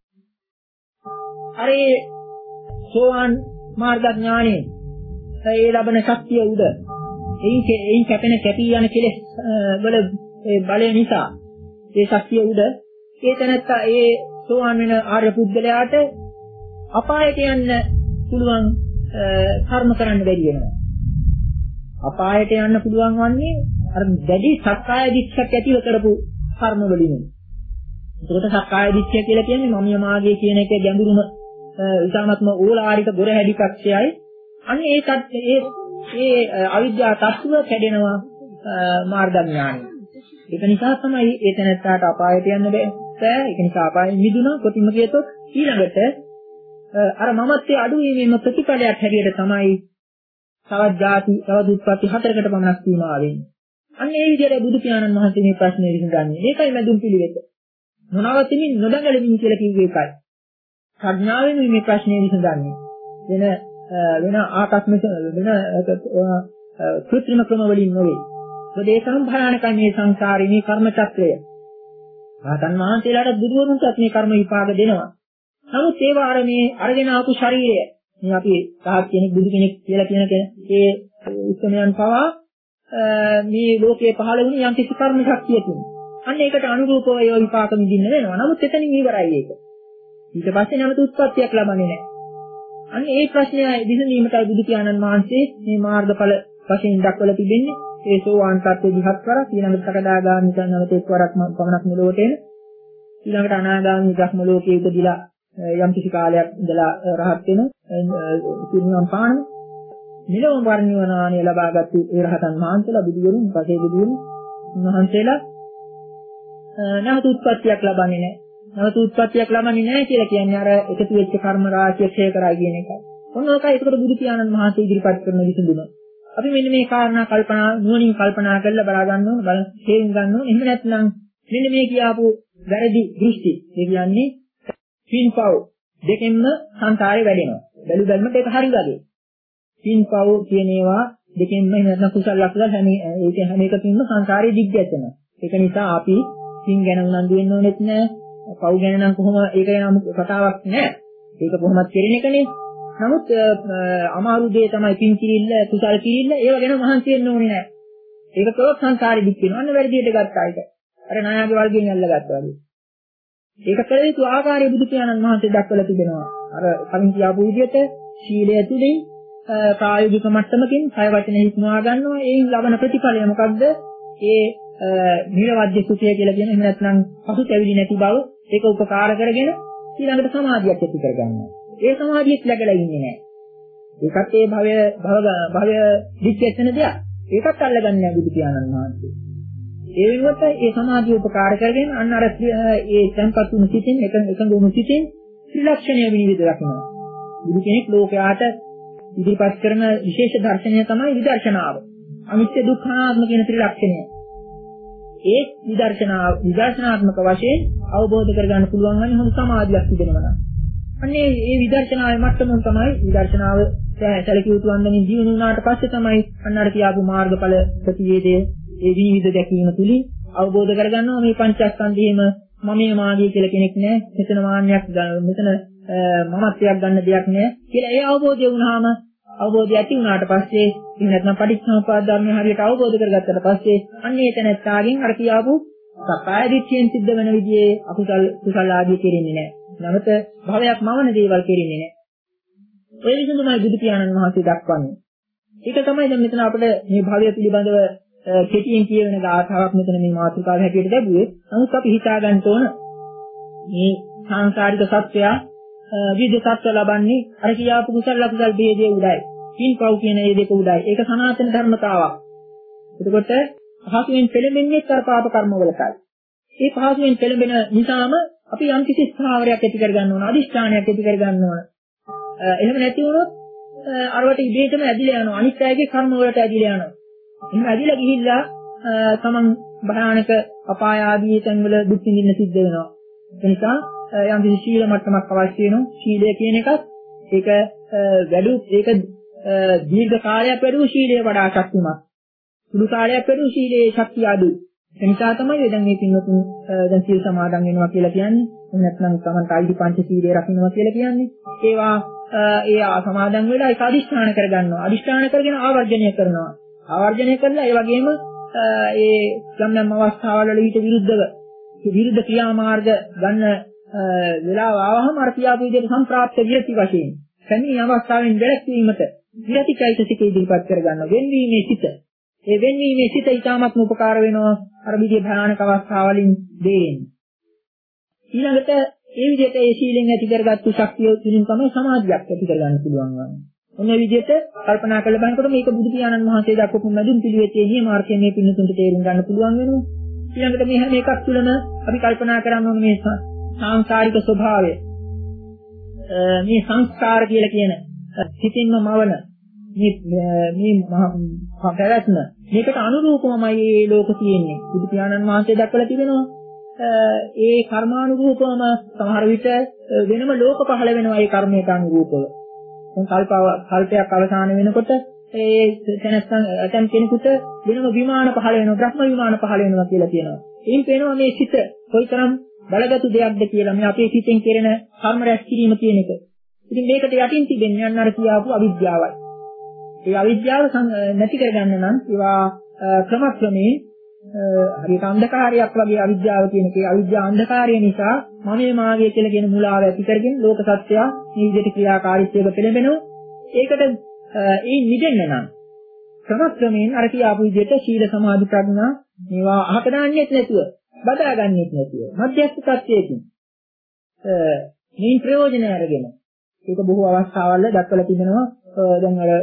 අර ඒ සෝවාන් මාර්ග ඥානෙ ඒ ලබන ශක්තිය උද එයින් එයින් කැපෙන කැපී යන කෙලෙස් වල ඒ බලය නිසා ඒ ශක්තිය උද ඒ තැනත්තා ඒ සෝවාන් වෙන ආර්ය පුද්ගලයාට අපායට යන්න පුළුවන් කර්ම කරන්න බැරි වෙනවා. අපායට යන්න පුළුවන් වන්නේ අර දැඩි සක්කාය දිට්ඨියක් ඇතිව කරපු කර්ම වලින්. ඒකට සක්කාය දිට්ඨිය කියලා කියන්නේ මමිය මාගේ කියන එක ගැඹුරුම ඉතාමත්ම ඕලාරික ගොරහැඩි පක්ෂයයි. අන්න ඒ ඒ ඒ අවිද්‍යා තත්ත්ව කැඩෙනවා මාර්ග ඥානයි. ඒක නිසා තමයි ඒ තැනට අපායට යන්න බෑ. ඒක නිසා අපායෙන් මිදුණා කොටින්ම කියතොත් ඊළඟට අර මමත්වයේ අඩුවීමේම ප්‍රතිඵලයක් හැටියට තමයි තවත් ಜಾති තවත් උත්පත්ති හතරකට පමණක් සීමා වෙන්නේ. අන්න ඒ විදිහට බුදු පියාණන් වහන්සේ මේ ප්‍රශ්නේ විසඳන්නේ. මේකයි මැදුම් පිළිවෙත. මොනවතිමින් නොදඟලමින් කියලා කිව්වේ ඒකයි. ප්‍රඥාවෙන් මේ ප්‍රශ්නේ විසඳන්නේ. වෙන වෙන ආකස්මික වෙන කෘත්‍රිම ක්‍රම වලින් නෙවෙයි. ඒ සම්භාරණකයි මේ සංසාරේ මේ කර්ම චක්‍රය. රහතන් වහන්සේලාට බුදුවරුන්ට මේ කර්ම විපාක දෙනවා. නමුත් ඒවා අර මේ අරගෙන ආපු ශරීරය මේ අපි රහත් කෙනෙක් බුදු කෙනෙක් කියලා කියන ඒ උත්සමයන් පවා මේ ලෝකයේ පහළ වුණ යම් කිසි කර්ම ශක්තියකින්. අන්න ඒකට අනුරූපව ඒ විපාක විඳින්න වෙනවා. නමුත් එතනින් ඉවරයි ඒක. ඊට පස්සේ නැවත උත්පත්තියක් ලබන්නේ නැහැ. අන්න ඒ ප්‍රශ්නය විසඳීමටයි බුදු පියාණන් වහන්සේ මේ මාර්ගඵල වශයෙන් දක්වලා තිබෙන්නේ. ඒ සෝවාන් තත්ත්වෙ දිහත් කරා ඊළඟට සකදාගාමී කරනවට එක්වරක් පමණක් මෙලොවට එන ඊළඟට අනාගාමී ධර්ම ලෝකයේ උපදිලා යම් කිසි කාලයක් ඉඳලා රහත් වෙන පිරිනිවන් පාන නිලව වර්ණිවනාණය ලබාගත්තු ඒ රහතන් වහන්සේලා බුදුවරුන් පසේ බුදුවරුන් වහන්සේලා නැවත උත්පත්තියක් ලබන්නේ නැහැ. නැවත උත්පත්තියක් ලබන්නේ නැහැ කියලා කියන්නේ අර එකතු වෙච්ච කර්ම රාශිය ක්ෂය කරයි කියන එකයි. ඔන්න ඔකයි ඒකට බුදු පියාණන් වහන්සේ ඉදිරිපත් කරන විසඳුම. අපි මෙන්න මේ කාරණා කල්පනා නුවණින් කල්පනා කරලා බලා ගන්න ඕන බල තේරුම් ගන්න ඕන. එහෙම නැත්නම් මෙන්න මේ කියාපු වැරදි දෘෂ්ටි ඒ කියන්නේ පින්පව් දෙකෙන්ම සංසාරේ වැඩෙනවා. බැලු බැලමට ඒක හරි වගේ. පින්පව් කියන ඒවා දෙකෙන්ම නැත්නම් කුසල ලක්ෂණ හැම ඒක හැම එකකින්ම සංසාරේ දිග්ගැසෙනවා. ඒක නිසා අපි පින් ගැන උනන්දු වෙන්න ඕනෙත් නෑ. පව් ගැන නම් කොහොම ඒක යන කතාවක් නෑ. ඒක කොහොමත් කෙරෙන එකනේ. නමුත් අමාරු දේ තමයි පින් කිරිල්ල, කුසල කිරිල්ල ඒව ගැන මහන්සි වෙන්න ඕනේ නෑ. ඒක කළොත් සංසාරේ දික් වෙනවා. අන්න වැඩියට ගත්තා ඒක. අර නායගේ වර්ගයෙන් අල්ලගත්තා වගේ. ඒක කළ යුතු ආකාරය බුදු පියාණන් වහන්සේ දක්වලා තිබෙනවා. අර කලින් කියපු විදිහට සීලය තුළින් ප්‍රායෝගික මට්ටමකින් කය වචන හික්මවා ගන්නවා. ඒන් ලබන ප්‍රතිඵලය මොකක්ද? ඒ නිර්වද්‍ය සුඛය කියලා කියන එහෙම නැත්නම් පසුතැවිලි නැති බව ඒක උපකාර කරගෙන ඊළඟට සමාධියක් ඇති කරගන්නවා. ඒ සමාධියක් läගලා ඉන්නේ නැහැ. ඒකත් ඒ භවය භව භවය දික්කෙන දෙයක්. ඒකත් අල්ලගන්නේ නැහැ බුදු පියාණන් වහන්සේ. ඒ වෙනුවට ඒ සමාධිය උපකාර කරගෙන අන්න අර ඒ tempත් වුණු සිතින් එක එකඟ වුණු සිතින් ත්‍රිලක්ෂණය විනිවිද දක්වනවා. බුදු කෙනෙක් ලෝකයාට ඉදිරිපත් කරන විශේෂ දර්ශනය තමයි විදර්ශනාව. අනිත්‍ය දුක්ඛ අනාත්ම කියන ත්‍රිලක්ෂණය. ඒ විදර්ශනාව විදර්ශනාත්මක වශයෙන් අවබෝධ කරගන්න පුළුවන් වන්නේ හොඳ සමාධියක් තිබෙනවා නම්. අන්නේ මේ විදර්ශනාවේ මට්ටම තමයි විදර්ශනාව සැලකිය යුතු වන්දමින් ජීවන වුණාට පස්සේ තමයි අන්න අර කියාපු මාර්ගඵල ප්‍රතිවේදයේ ඒ විවිධ දැකීම තුලින් අවබෝධ කරගන්නවා මේ පංචස්කන්ධයේම මමයේ මාගේ කියලා කෙනෙක් නැහැ. මෙතන මාන්නයක් මෙතන මමත්වයක් ගන්න දෙයක් නෑ කියලා ඒ අවබෝධය වුණාම අවබෝධය ඇති වුණාට පස්සේ ඉතින් නැත්නම් පටිච්චසමුප්පාද ධර්මය හරියට අවබෝධ කරගත්තට පස්සේ අන්න ඒ තැනත්තාගෙන් අර කියාපු සක්කාය දිට්ඨියෙන් සිද්ධ වෙන විදිහේ අකුසල් කුසල ආදී කෙරෙන්නේ නෑ. නැවත භවයක් මවන දේවල් කෙරෙන්නේ නෑ. ඔය විදිහටමයි බුදු පියාණන් වහන්සේ දක්වන්නේ. ඒක තමයි දැන් මෙතන අපිට මේ භවය පිළිබඳව කෙටියෙන් කියවෙන ගාථාවක් මෙතන මේ මාතෘකාව හැටියට ලැබුවේ. නමුත් අපි හිතා ගන්න ඕන මේ සංසාරික සත්‍යය විවිධ සත්‍ය ලබන්නේ අර කියාපු කුසල අකුසල් ભેදයේ උඩයි. පින් පව් කියන මේ දෙක උඩයි. ඒක සනාතන ධර්මතාවක්. එතකොට පහසුවෙන් පෙළඹෙන්නේ අර පාප කර්ම වලටයි. මේ පහසුවෙන් පෙළඹෙන නිසාම අපි යම් කිසි ස්ථාවරයක් ඇති කර ගන්න ඕන, අදිෂ්ඨානයක් ඇති කර ගන්න ඕන. එහෙම නැති වුණොත් අරවට ඉබේටම ඇදිලා යනවා. අනිත් අයගේ කර්ම වලට ඇදිලා යනවා. එහෙම ඇදිලා ගිහිල්ලා තමන් භයානක අපාය ආදී තැන්වල දුක් විඳින්න සිද්ධ වෙනවා. ඒ නිසා යම් කිසි සීල මට්ටමක් අවශ්‍ය වෙනවා. සීලය කියන එකත් ඒක වැඩි ඒක දීර්ඝ කාලයක් වැඩි සීලය වඩා ශක්තිමත්. සුළු කාලයක් වැඩි සීලයේ ශක්තිය අඩුයි. ඒ නිසා තමයි දැන් මේ පින්වතුන් දැන් සීල් සමාදන් වෙනවා කියලා කියන්නේ. එහෙම නැත්නම් තමන්ට අයිති පංච සීලය රකින්නවා කියලා කියන්නේ. ඒවා ඒ සමාදන් වෙලා ඒක අදිෂ්ඨාන කරගන්නවා. අදිෂ්ඨාන කරගෙන ආවර්ජනය කරනවා. ආවර්ජනය කරලා ඒ වගේම ඒ යම් යම් අවස්ථාවල ඊට විරුද්ධව විරුද්ධ ක්‍රියාමාර්ග ගන්න වෙලාව ආවහම අර කියාපු විදිහට සම්ප්‍රාප්ත විරති වශයෙන් සැමී අවස්ථාවෙන් වැළැක්වීමට විරතිචෛතසික ඉදිරිපත් කරගන්න වෙන්වීමේ සිත. ඒ වෙන්වීමේ සිත ඊටමත් උපකාර වෙනවා අර විදිහේ භයානක අවස්ථාවලින් දෙන්නේ. ඊළඟට ඒ විදිහට ඒ සීලෙන් ඇති කරගත්තු ශක්තිය තුලින් තමයි සමාධියක් ඇති කරගන්න පුළුවන් වන්නේ. ඔන්න විදිහට කල්පනා කරලා බලනකොට මේක බුදු පියාණන් වහන්සේ දක්වපු මැදුම් පිළිවෙතේ නියමාර්ථය මේ පින්නතුන්ට තේරුම් ගන්න පුළුවන් වෙනවා. ඊළඟට මේ හැම එකක් තුළම අපි කල්පනා කරන්න ඕනේ මේ සංස්කාරික ස්වභාවය. මේ සංස්කාර කියලා කියන සිතින්ම මවන මේ මේ පැවැත්ම මේකට අනුරූපවමයි මේ ලෝක තියෙන්නේ. බුදු පියාණන් වහන්සේ දක්වලා තිබෙනවා. ඒ කර්මානුරූපවම සමහර විට වෙනම ලෝක පහළ වෙනවා ඒ කර්මයට අනුරූපව. දැන් කල්පාව කල්පයක් අවසාන වෙනකොට ඒ තැනස්සන් ඇතම් කෙනෙකුට වෙනම විමාන පහළ වෙනවා, බ්‍රහ්ම විමාන පහළ වෙනවා කියලා කියනවා. එයින් පේනවා මේ සිත කොයිතරම් බලගත්ු දෙයක්ද කියලා මේ අපේ සිතෙන් කෙරෙන කර්ම රැස් කිරීම කියන එක. ඉතින් මේකට යටින් තිබෙන්නේ අන්න අර කියාපු අවිද්‍යාවයි. ඒ අවිද්‍යාව නැති කරගන්න නම් ඒවා ක්‍රමක්‍රමයෙන් හරියට අන්ධකාරයක් වගේ අවිද්‍යාව කියන එකේ අවිද්‍යා අන්ධකාරය නිසා මමයේ මාගේ කියලා කියන මුලාව ඇති කරගෙන ලෝක සත්‍යය මේ විදිහට ක්‍රියාකාරීත්වයක පෙළඹෙනවා. ඒකට ඒ නිදෙන්න නම් ක්‍රමක්‍රමයෙන් අර කියාපු විදිහට සීල සමාධි ප්‍රඥා මේවා අහක දාන්නෙත් නැතුව බදා ගන්නෙත් නැතුව මධ්‍යස්ථ තත්ත්වයකින් මේ ප්‍රයෝජන අරගෙන ඒක බොහෝ අවස්ථාවල දක්වලා තිබෙනවා. දැන් අර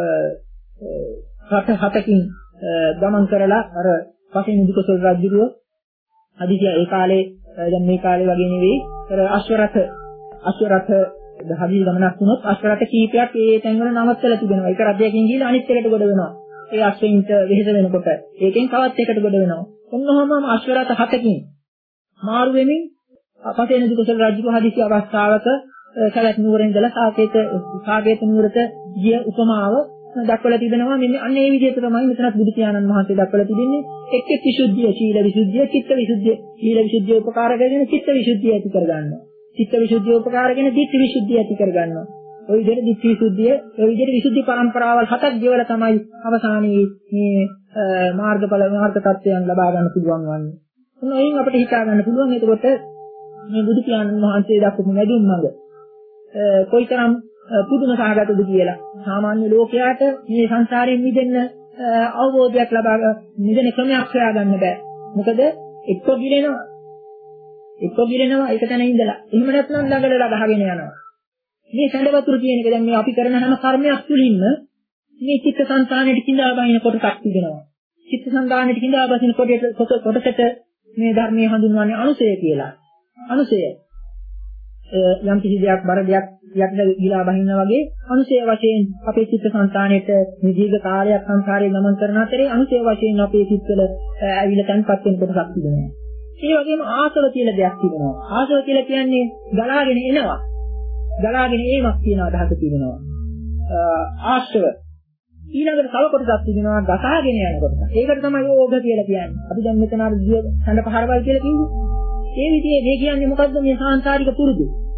හත හතකින් ගමන් කරලා අර පස්සේ නිදුකසල් රජුව අදිසිය ඒ කාලේ දැන් මේ කාලේ වගේ නෙවෙයි අර අශ්වරථ අශ්වරථ දහවි ගමනක් වුණොත් අශ්වරථ කීපයක් ඒ තැන්වල නවත්තලා තිබෙනවා. ඒක රජයකින් ගිහලා අනිත් එකට ගොඩ වෙනවා. ඒ අශ්වයින්ට වෙහෙස වෙනකොට ඒකෙන් තවත් එකට ගොඩ වෙනවා. ඔන්නෝම අශ්වරථ හතකින් මාරු වෙමින් පස්සේ නිදුකසල් රජුව හදිසි අවස්ථාවක සලත් නුවරින් ඉඳලා සාකේත සාකේත නුවරට ගිය උපමාව දක්වලා තිබෙනවා. මෙන්න අන්න ඒ විදිහට තමයි මෙතනත් බුදු පියාණන් වහන්සේ දක්වලා තිබෙන්නේ. එක් එක් විසුද්ධිය, සීල විසුද්ධිය, චිත්ත විසුද්ධිය, සීල විසුද්ධිය උපකාර කරගෙන චිත්ත විසුද්ධිය ඇති කරගන්නවා. චිත්ත විසුද්ධිය උපකාර කරගෙන ධිට්ඨි විසුද්ධිය ඇති කරගන්නවා. ඔය විදිහට ධිට්ඨි විසුද්ධිය, ඔය විදිහට විසුද්ධි පරම්පරාවල් හතක් ගෙවලා තමයි අවසානයේ මේ මාර්ගඵල මාර්ග තත්ත්වයන් ලබා ගන්න පුළුවන් වන්නේ. මොන එයින් අපිට හිතා ගන්න පුළුවන්. එතකොට මේ බුදු පියාණන් වහන්සේ දක්වපු මැදුම් මඟ කොයිතරම් පුදුම සහගතද කියලා. සාමාන්‍ය ලෝකයාට මේ සංසාරයෙන් මිදෙන්න අවබෝධයක් ලබා මිදෙන ක්‍රමයක් හොයාගන්න බෑ. මොකද එක්ක ගිරෙනවා. එක්ක ගිරෙනවා ඒක තැන ඉඳලා. එහෙම නැත්නම් ළඟලලා ගහගෙන යනවා. මේ සැඬ වතුර කියන එක දැන් මේ අපි කරන හැම කර්මයක් තුළින්ම මේ චිත්ත සංතානයේ කිඳා බහින කොටසක් තිබෙනවා. චිත්ත සංතානයේ කිඳා බහින කොටසට මේ ධර්මයේ හඳුන්වන්නේ අනුසය කියලා. අනුසය යම් කිසි දෙයක් බර දෙයක් යක්ද ගිලා බහිනා වගේ අනුසය වශයෙන් අපේ චිත්ත සංතානයේට මේ දීර්ඝ කාලයක් සංසාරේ ගමන් කරන අතරේ අනුසය වශයෙන් අපේ චිත්තවල ඇවිල්ලා තැන්පත් වෙන කොටසක් තිබෙනවා. ඒ වගේම ආසව කියලා දෙයක් තිබෙනවා. ආසව කියලා කියන්නේ ගලාගෙන එනවා. ගලාගෙන ඒමක් කියන අදහස තිබෙනවා. ආශ්‍රව ඊළඟට තව කොටසක් තිබෙනවා ගසාගෙන යන කොටස. ඒකට තමයි යෝග කියලා කියන්නේ. අපි දැන් මෙතන අර දිය සඳ පහරවල් කියලා කිව්වේ. ඒ විදිහේ මේ කියන්නේ මොකද්ද මේ සාංශාරික පුරුදු.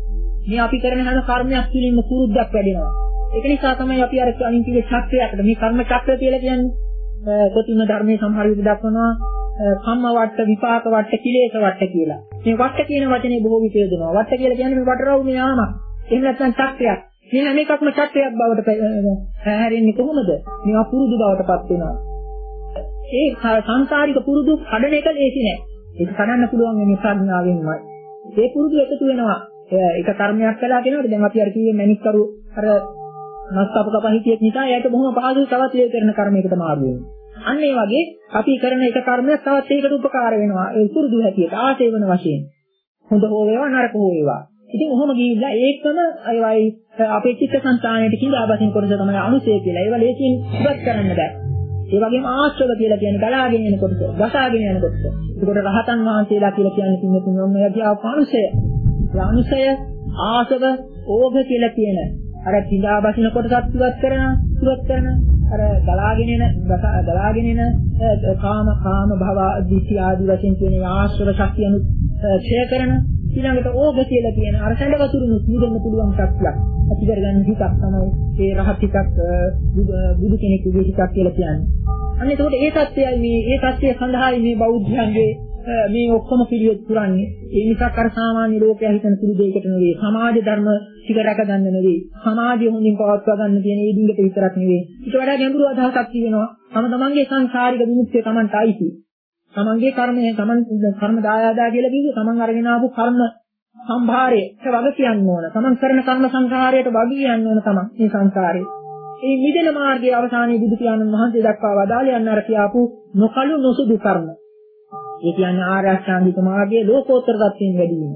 මේ අපි කරන හැම කර්මයක් තුළින්ම පුරුද්දක් වැඩෙනවා. ඒක නිසා තමයි අපි අර කලින් කිව්වේ චක්‍රයකට මේ කර්ම චක්‍රය කියලා කියන්නේ කොටිම ධර්මයේ සමහර විදිහට දක්වනවා කම්ම වට්ට විපාක වට්ට කිලේශ වට්ට කියලා. මේ වට්ට කියන වචනේ බොහෝ විට යොදනවා. වට්ට කියලා කියන්නේ මේ වටරවුමේ යාමක්. එහෙම නැත්නම් චක්‍රයක්. මේ හැම එකක්ම චක්‍රයක් බවට හැරෙන්නේ කොහොමද? මේවා පුරුදු බවට පත් වෙනවා. ඒ සංසාරික පුරුදු කඩන එක ලේසි නෑ. ඒක කඩන්න පුළුවන් මේ ප්‍රඥාවෙන්මයි. ඒ පුරුදු එකතු වෙනවා. ඒක කර්මයක් කළා කියනකොට දැන් අපි අර කිව්වේ මණික්කරු අර නස්තප කපහිතියෙක් නිසා එයාට බොහොම පහසුයි තවත් ඒ කරන කර්මයකට මාරු වෙනවා. අන්න ඒ වගේ අපි කරන එක කර්මයක් තවත් ඒකට උපකාර වෙනවා. ඒ පුරුදු හැටියට ආශේවන වශයෙන්. හොඳ හෝ වේවා නරක හෝ වේවා. ඉතින් ඔහොම ගිහිල්ලා ඒකම අයවයි අපේ චිත්ත සංතානයේ කිඳාබසින් කොටස තමයි අනුසය කියලා. ඒවා ලේසියෙන් ඉවත් කරන්න බෑ. ඒ වගේම ආශ්‍රව කියලා කියන්නේ ගලාගෙන යන කොටස, ගසාගෙන යන කොටස. ඒකට රහතන් වහන්සේලා කියලා කියන්නේ පින්නතුන් ඔන්න යකිය අනුසය. ඒ අනුසය ආසව ඕඝ කියලා කියන අර කිඳාබසින කොටසත් ඉවත් කරන, ඉවත් කරන අර ගලාගෙන යන ගලාගෙන යන කාම කාම භව දිට්ඨි ආදී වශයෙන් කියන ආශ්‍රව ශක්තිය අනු ඡය කරන ඊළඟට ඕග කියලා කියන අර සැඬ වතුරුනු නිදෙන්න පුළුවන් ශක්තියක් ඇති කරගන්න හිතක් තමයි ඒ රහත් හිතක් බුදු කෙනෙකුගේ හිතක් කියලා කියන්නේ. අන්න එතකොට ඒ தත්ත්වයයි මේ ඒ தත්ත්වය සඳහායි මේ බෞද්ධයන්ගේ මේ ඔක්කොම පිළිවෙත් පුරන්නේ. ඒ නිසා කර සාමාන්‍ය ලෝකයා හිතන සුළු දෙයකට නෙවෙයි සමාජ ධර්ම ටික රැක ගන්න නෙවෙයි සමාජය හොඳින් පවත්වා ගන්න කියන ඒ දිගට විතරක් නෙවෙයි. ඊට වඩා ගැඹුරු අදහසක් තියෙනවා. තම තමන්ගේ සංසාරික විමුක්තිය තමන්ට අයිති. තමන්ගේ කර්මය තමන් කර්ම දායාදා කියලා කිව්වේ තමන් අරගෙන ආපු කර්ම සම්භාරයට වග කියන්න ඕන. තමන් කරන කර්ම සංඛාරයට වග කියන්න ඕන තමන් මේ සංසාරේ. මේ නිදෙන මාර්ගයේ අවසානයේ බුදු පියාණන් වහන්සේ දක්වා වදාළේ යන්න අර කියාපු නොකලු නොසුදු කර්ම. ඒ කියන්නේ ආර්ය අෂ්ටාංගික මාර්ගයේ ලෝකෝත්තර தත්යෙන් වැඩි වීම.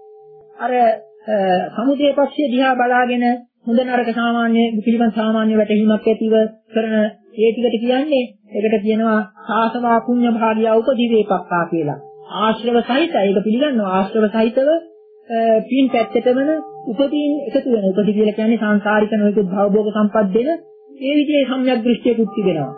අර සමුදය පක්ෂය දිහා බලාගෙන හොඳ නරක සාමාන්‍ය පිළිවන් සාමාන්‍ය වැටහීමක් ඇතිව කරන ඒ ටිකට කියන්නේ ඒකට කියනවා සාසවා පුඤ්ඤ භාගිය උපදීවේපක්කා කියලා. ආශ්‍රව සහිත ඒක පිළිගන්නවා ආශ්‍රව සහිතව පින් පැත්තටමන උපදීන් එකතු වෙන. උපදී කියලා කියන්නේ සංසාරික නොයෙකුත් භවභෝග සම්පත් දෙන ඒ විදිහේ සම්‍යක් දෘෂ්ටියකුත් තිබෙනවා.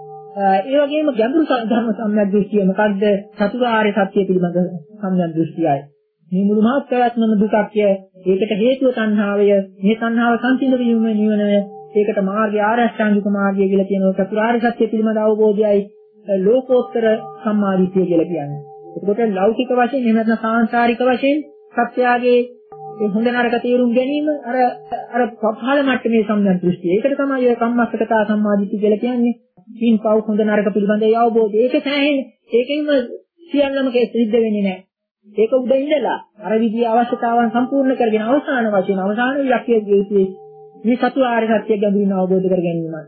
ඒ වගේම ගැඹුරු ධර්ම සම්‍යක් දෘෂ්ටිය මොකද්ද? චතුරාර්ය සත්‍ය පිළිබඳ සම්‍යක් දෘෂ්ටියයි. මේ මුළු මහත් ප්‍රයත්නම දුකක්ය. ඒකට හේතුව තණ්හාවය. මේ තණ්හාව සංසිඳ වීම නිවනය. ඒකට මාර්ගය ආර්ය අෂ්ටාංගික මාර්ගය කියලා කියනවා. චතුරාර්ය සත්‍ය පිළිබඳ අවබෝධයයි ලෝකෝත්තර සම්මාදිට්ඨිය කියලා කියන්නේ. ඒකට ලෞකික වශයෙන් එහෙම නැත්නම් සාංශාරික වශයෙන් සත්‍යයේ ඒ හොඳ නරක තේරුම් ගැනීම අර අර පහළ මට්ටමේ සම්‍යක් දෘෂ්ටිය. ඒකට තමයි ඔය කම්මස්සකතා සම්මාදිට්ඨිය කියලා කියන්නේ. පින් පව් හොඳ නරක පිළිබඳ ඒ අවබෝධය. ඒක සෑහෙන ඒකෙන්ම සියල්ලම සිද්ධ වෙන්නේ නැහැ. ඒක උඩ ඉඳලා අර විදිහේ අවශ්‍යතාවන් සම්පූර්ණ කරගෙන අවසාන වශයෙන් අවසාන ඉලක්කයේ මේ චතුරාර්ය සත්‍ය ගැඹුරින් අවබෝධ කර ගැනීමයි.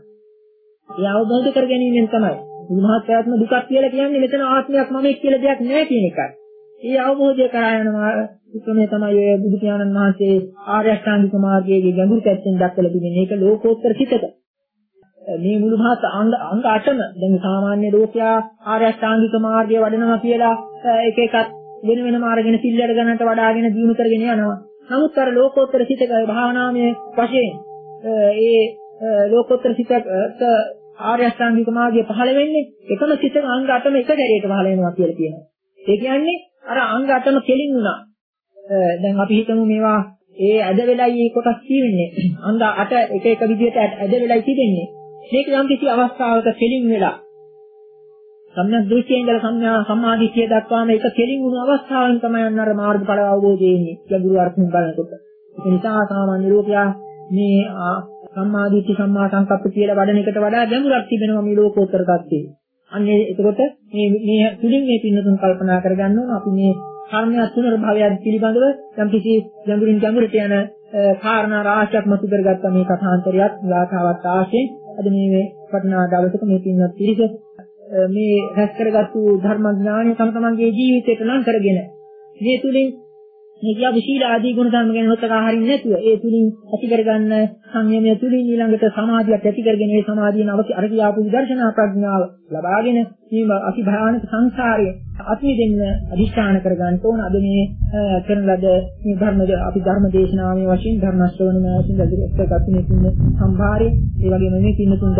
ඒ අවබෝධ කර ගැනීමෙන් තමයි මේ මහත් ප්‍රයත්න දුකක් කියලා කියන්නේ මෙතන ආත්මයක් මම කියලා දෙයක් නැහැ කියන එකයි. ඒ අවබෝධය කරා යනවා උතුමේ තමයි ඔය බුදු පියාණන් වහන්සේ ආර්ය අෂ්ටාංගික මාර්ගයේ ගැඹුරු පැත්තෙන් දක්වලා තිබෙන්නේ. ඒක ලෝකෝත්තර සිතක. මේ මුළු මහත් අංග අංග අටම දැන් සාමාන්‍ය ලෝකයා ආර්ය අෂ්ටාංගික මාර්ගය වඩනවා කියලා එක එකක් වෙන වෙනම අරගෙන සිල්ලර ගන්නට වඩාගෙන දිනු කරගෙන යනවා. නමුත් අර ලෝකෝත්තර සිතක භාවනාමය වශයෙන් ඒ ලෝකෝත්තර සිතක ආර්ය අෂ්ටාංගික මාර්ගය පහළ වෙන්නේ එකම සිතක අංග අටම එක ගැරේට පහළ වෙනවා කියලා කියනවා. ඒ කියන්නේ අර අංග අටම කෙලින් වුණා. දැන් අපි හිතමු මේවා ඒ ඇද වෙලයි කොටස් තියෙන්නේ. අංග අට එක එක විදිහට ඇද වෙලයි තිබෙන්නේ. මේක යම් කිසි අවස්ථාවක කෙලින් වෙලා සම්‍යක් දෘෂ්ටියෙන් ඉඳලා සම්‍යා සම්මාදිට්ඨිය දක්වාම ඒක කෙලින් වුණු අවස්ථාවෙන් තමයි අන්න අර මාර්ගඵල අවබෝධය එන්නේ. ගැඹුරු අර්ථයෙන් බලනකොට. ඒ නිසා සාමාන්‍ය ලෝකයා මේ සම්මාදිට්ඨි සම්මා සංකප්ප කියලා වඩන එකට වඩා ගැඹුරක් තිබෙනවා මේ ලෝකෝත්තර தත්ත්වයේ. අන්නේ එතකොට මේ මේ තුලින් මේ පින්නතුන් කල්පනා කරගන්න ඕන අපි මේ කර්මයක් තුනර භවයක් පිළිබඳව යම් කිසි ගැඹුරින් ගැඹුරට යන කාරණා රාශියක් මතු කරගත්ත මේ කථාන්තරයත් ලාභාවත් ආශයෙන් අද මේ වටිනා දවසක මේ පින්වත් පිරිස මේ රැස් කරගත්තු ධර්ම ඥානය තම තමන්ගේ ජීවිතයට ලං කරගෙන මේ තුලින් මේ කියා විශීල ආදී ගුණ ධර්ම ගැන හොතකා හරින්නේ නැතුව ඒ තුලින් ඇති කරගන්න සංයමය තුලින් ඊළඟට සමාධියක් ඇති කරගෙන ඒ සමාධියන අවශ්‍ය අර කියාපු විදර්ශනා ප්‍රඥාව ලබාගෙන මේ අති භයානක සංසාරයේ අත්මි දෙන්න අධිෂ්ඨාන කරගන්න ඕන. අද මේ කරන ලද මේ ධර්ම අපි ධර්ම දේශනාවේ වශයෙන් ධර්ම ශ්‍රවණය වශයෙන් දැක්කත් මේ තුන සම්භාරය ඒ වගේම මේ තුන තුන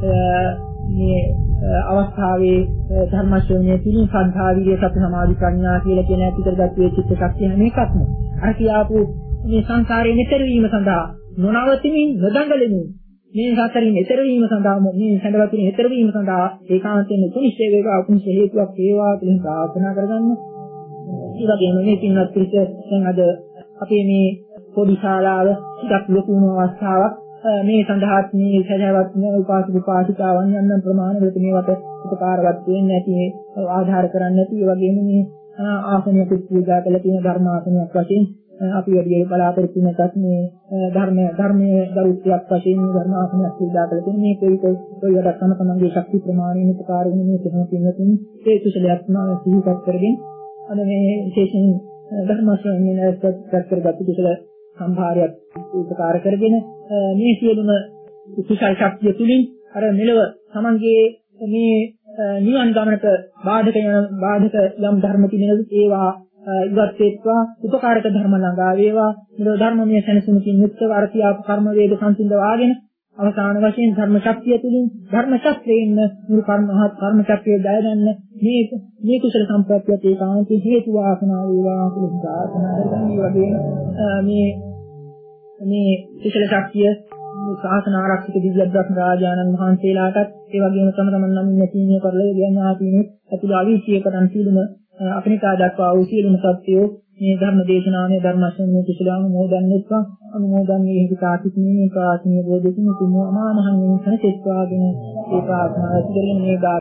මේ අවස්ථාවේ ධර්ම ශ්‍රවණය තුලින් සද්ධා විරිය සති සමාධි ප්‍රඥා කියලා කියන ඇති කරගත් ඒ චිත්ත ශක්තිය හැම එකක්ම අර කියාපු මේ සංසාරයෙන් ඈතර වීම සඳහා නොනවතිමින් නොදඟලමින් මේ සසරින් ඈතර වීම සඳහා මේ සැඬවතුනේ ඈතර වීම සඳහා ඒකාන්තයෙන් කුනිෂ්ඨ වේවා කුනිෂ්ඨ හේතුවක් වේවා කියලා ප්‍රාර්ථනා කරගන්න. ඒ වගේම මේ පින්වත් පිරිස දැන් අද අපේ මේ පොඩි ශාලාව ටිකක් ලොකු වුණ අවස්ථාවක් මේ සඳහාත් මේ සදහවත් උපාසක උපාසිකාවන් යම් ප්‍රමාණයකට මේවට උපකාරවත් වෙන්නේ නැති ආධාර කරන්නේ නැති ඒ වගේම මේ ආසනයක් පූජා කළ තියෙන ධර්මාසනයක් වශයෙන් අපි වැඩි බලාපොරොත්තු වෙනකත් මේ ධර්ම ධර්මයේ දරුත්වයක් වශයෙන් ධර්මාසනයක් පූජා කළ තියෙන මේ කොයි කොයි වැඩක් තම තමන්ගේ ශක්ති ප්‍රමාණයෙන් උපකාර වෙන මේ කෙනෙක් ඉන්නතුන් ඒ කුසලයක් නා සිහිපත් කරගෙන අද මේ විශේෂයෙන් ධර්මාසනයෙන් නැස්පත් කරගත් කුසල සම්භාරයක් උපකාර කරගෙන මේ සියලුම කුසල ශක්තිය තුලින් අර මෙලව තමන්ගේ මේ නිවන් ගමනට බාධක යන බාධක යම් ධර්ම තිබෙනද ඒවා ඉවත් වෙත්වා උපකාරක ධර්ම ළඟා වේවා මෙලව ධර්මමය සැනසීමකින් යුක්තව අර්ථියාප කර්ම වේද සංසිඳවාගෙන අවසාන වශයෙන් ධර්ම ශක්තිය තුලින් ධර්ම ශක්තියෙන් මුල් කර්ම මහත් කර්ම ශක්තිය දයදන්න මේ මේ කුසල සම්ප්‍රත්‍යයට ඒකාන්තී හේතු වාසනා වේවා කියලා ප්‍රාර්ථනා කරගන්න. මේ වගේම මේ මේ කුසල ශක්තිය ශාසන ආරක්ෂක දිව්‍යබ්‍රහ්ම රාජානන් වහන්සේලාටත් ඒ වගේම තම තමන් නම් නැතිනේ කරලා කියන්නේ ආපීනේ අතුල අවීචිය කරන් සීලම අපිනිකා දක්වා වූ සීලම සත්‍යෝ මේ ධර්ම දේශනාවේ ධර්මශ්‍රවණයේ කුසලාම මොදන්නේත්වා අනුමෝදන්නේ හිතාකිනේ ප්‍රාර්ථනීය බෝධිකින් තුමු අමානහන් වෙන සෙත්වාගෙන ඒ ප්‍රාර්ථනා කරගෙන මේ ගා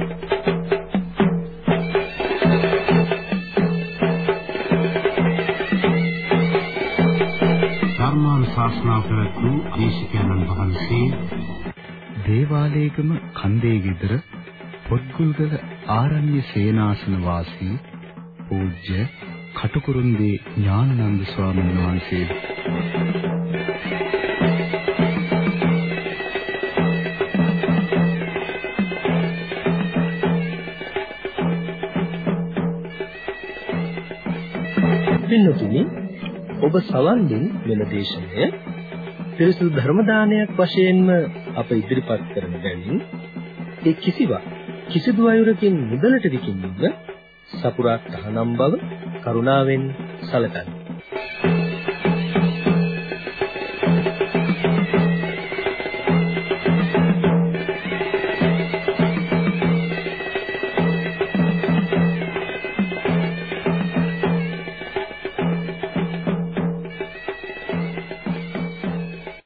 ධර්මානුශාසනා කරපු දේශකයන්න් වහන්සේ දේවාලේගම කන්දේ ගෙදර පොත්ගුල්ගල ආරණ්‍ය සේනාසන වාසී පූජ්‍ය කටුකුරුන්දී ඥානানন্দ ස්වාමීන් වහන්සේ පින්නතුනි ඔබ සවන් දෙන වෙන දේශනය පිරිසුදු ධර්ම දානයක් වශයෙන්ම අප ඉදිරිපත් කරන බැවින් ඒ කිසිවක් කිසිදු අයුරකින් මුදලට විකිණීම සපුරා තහනම් බව කරුණාවෙන් සැලකන්න.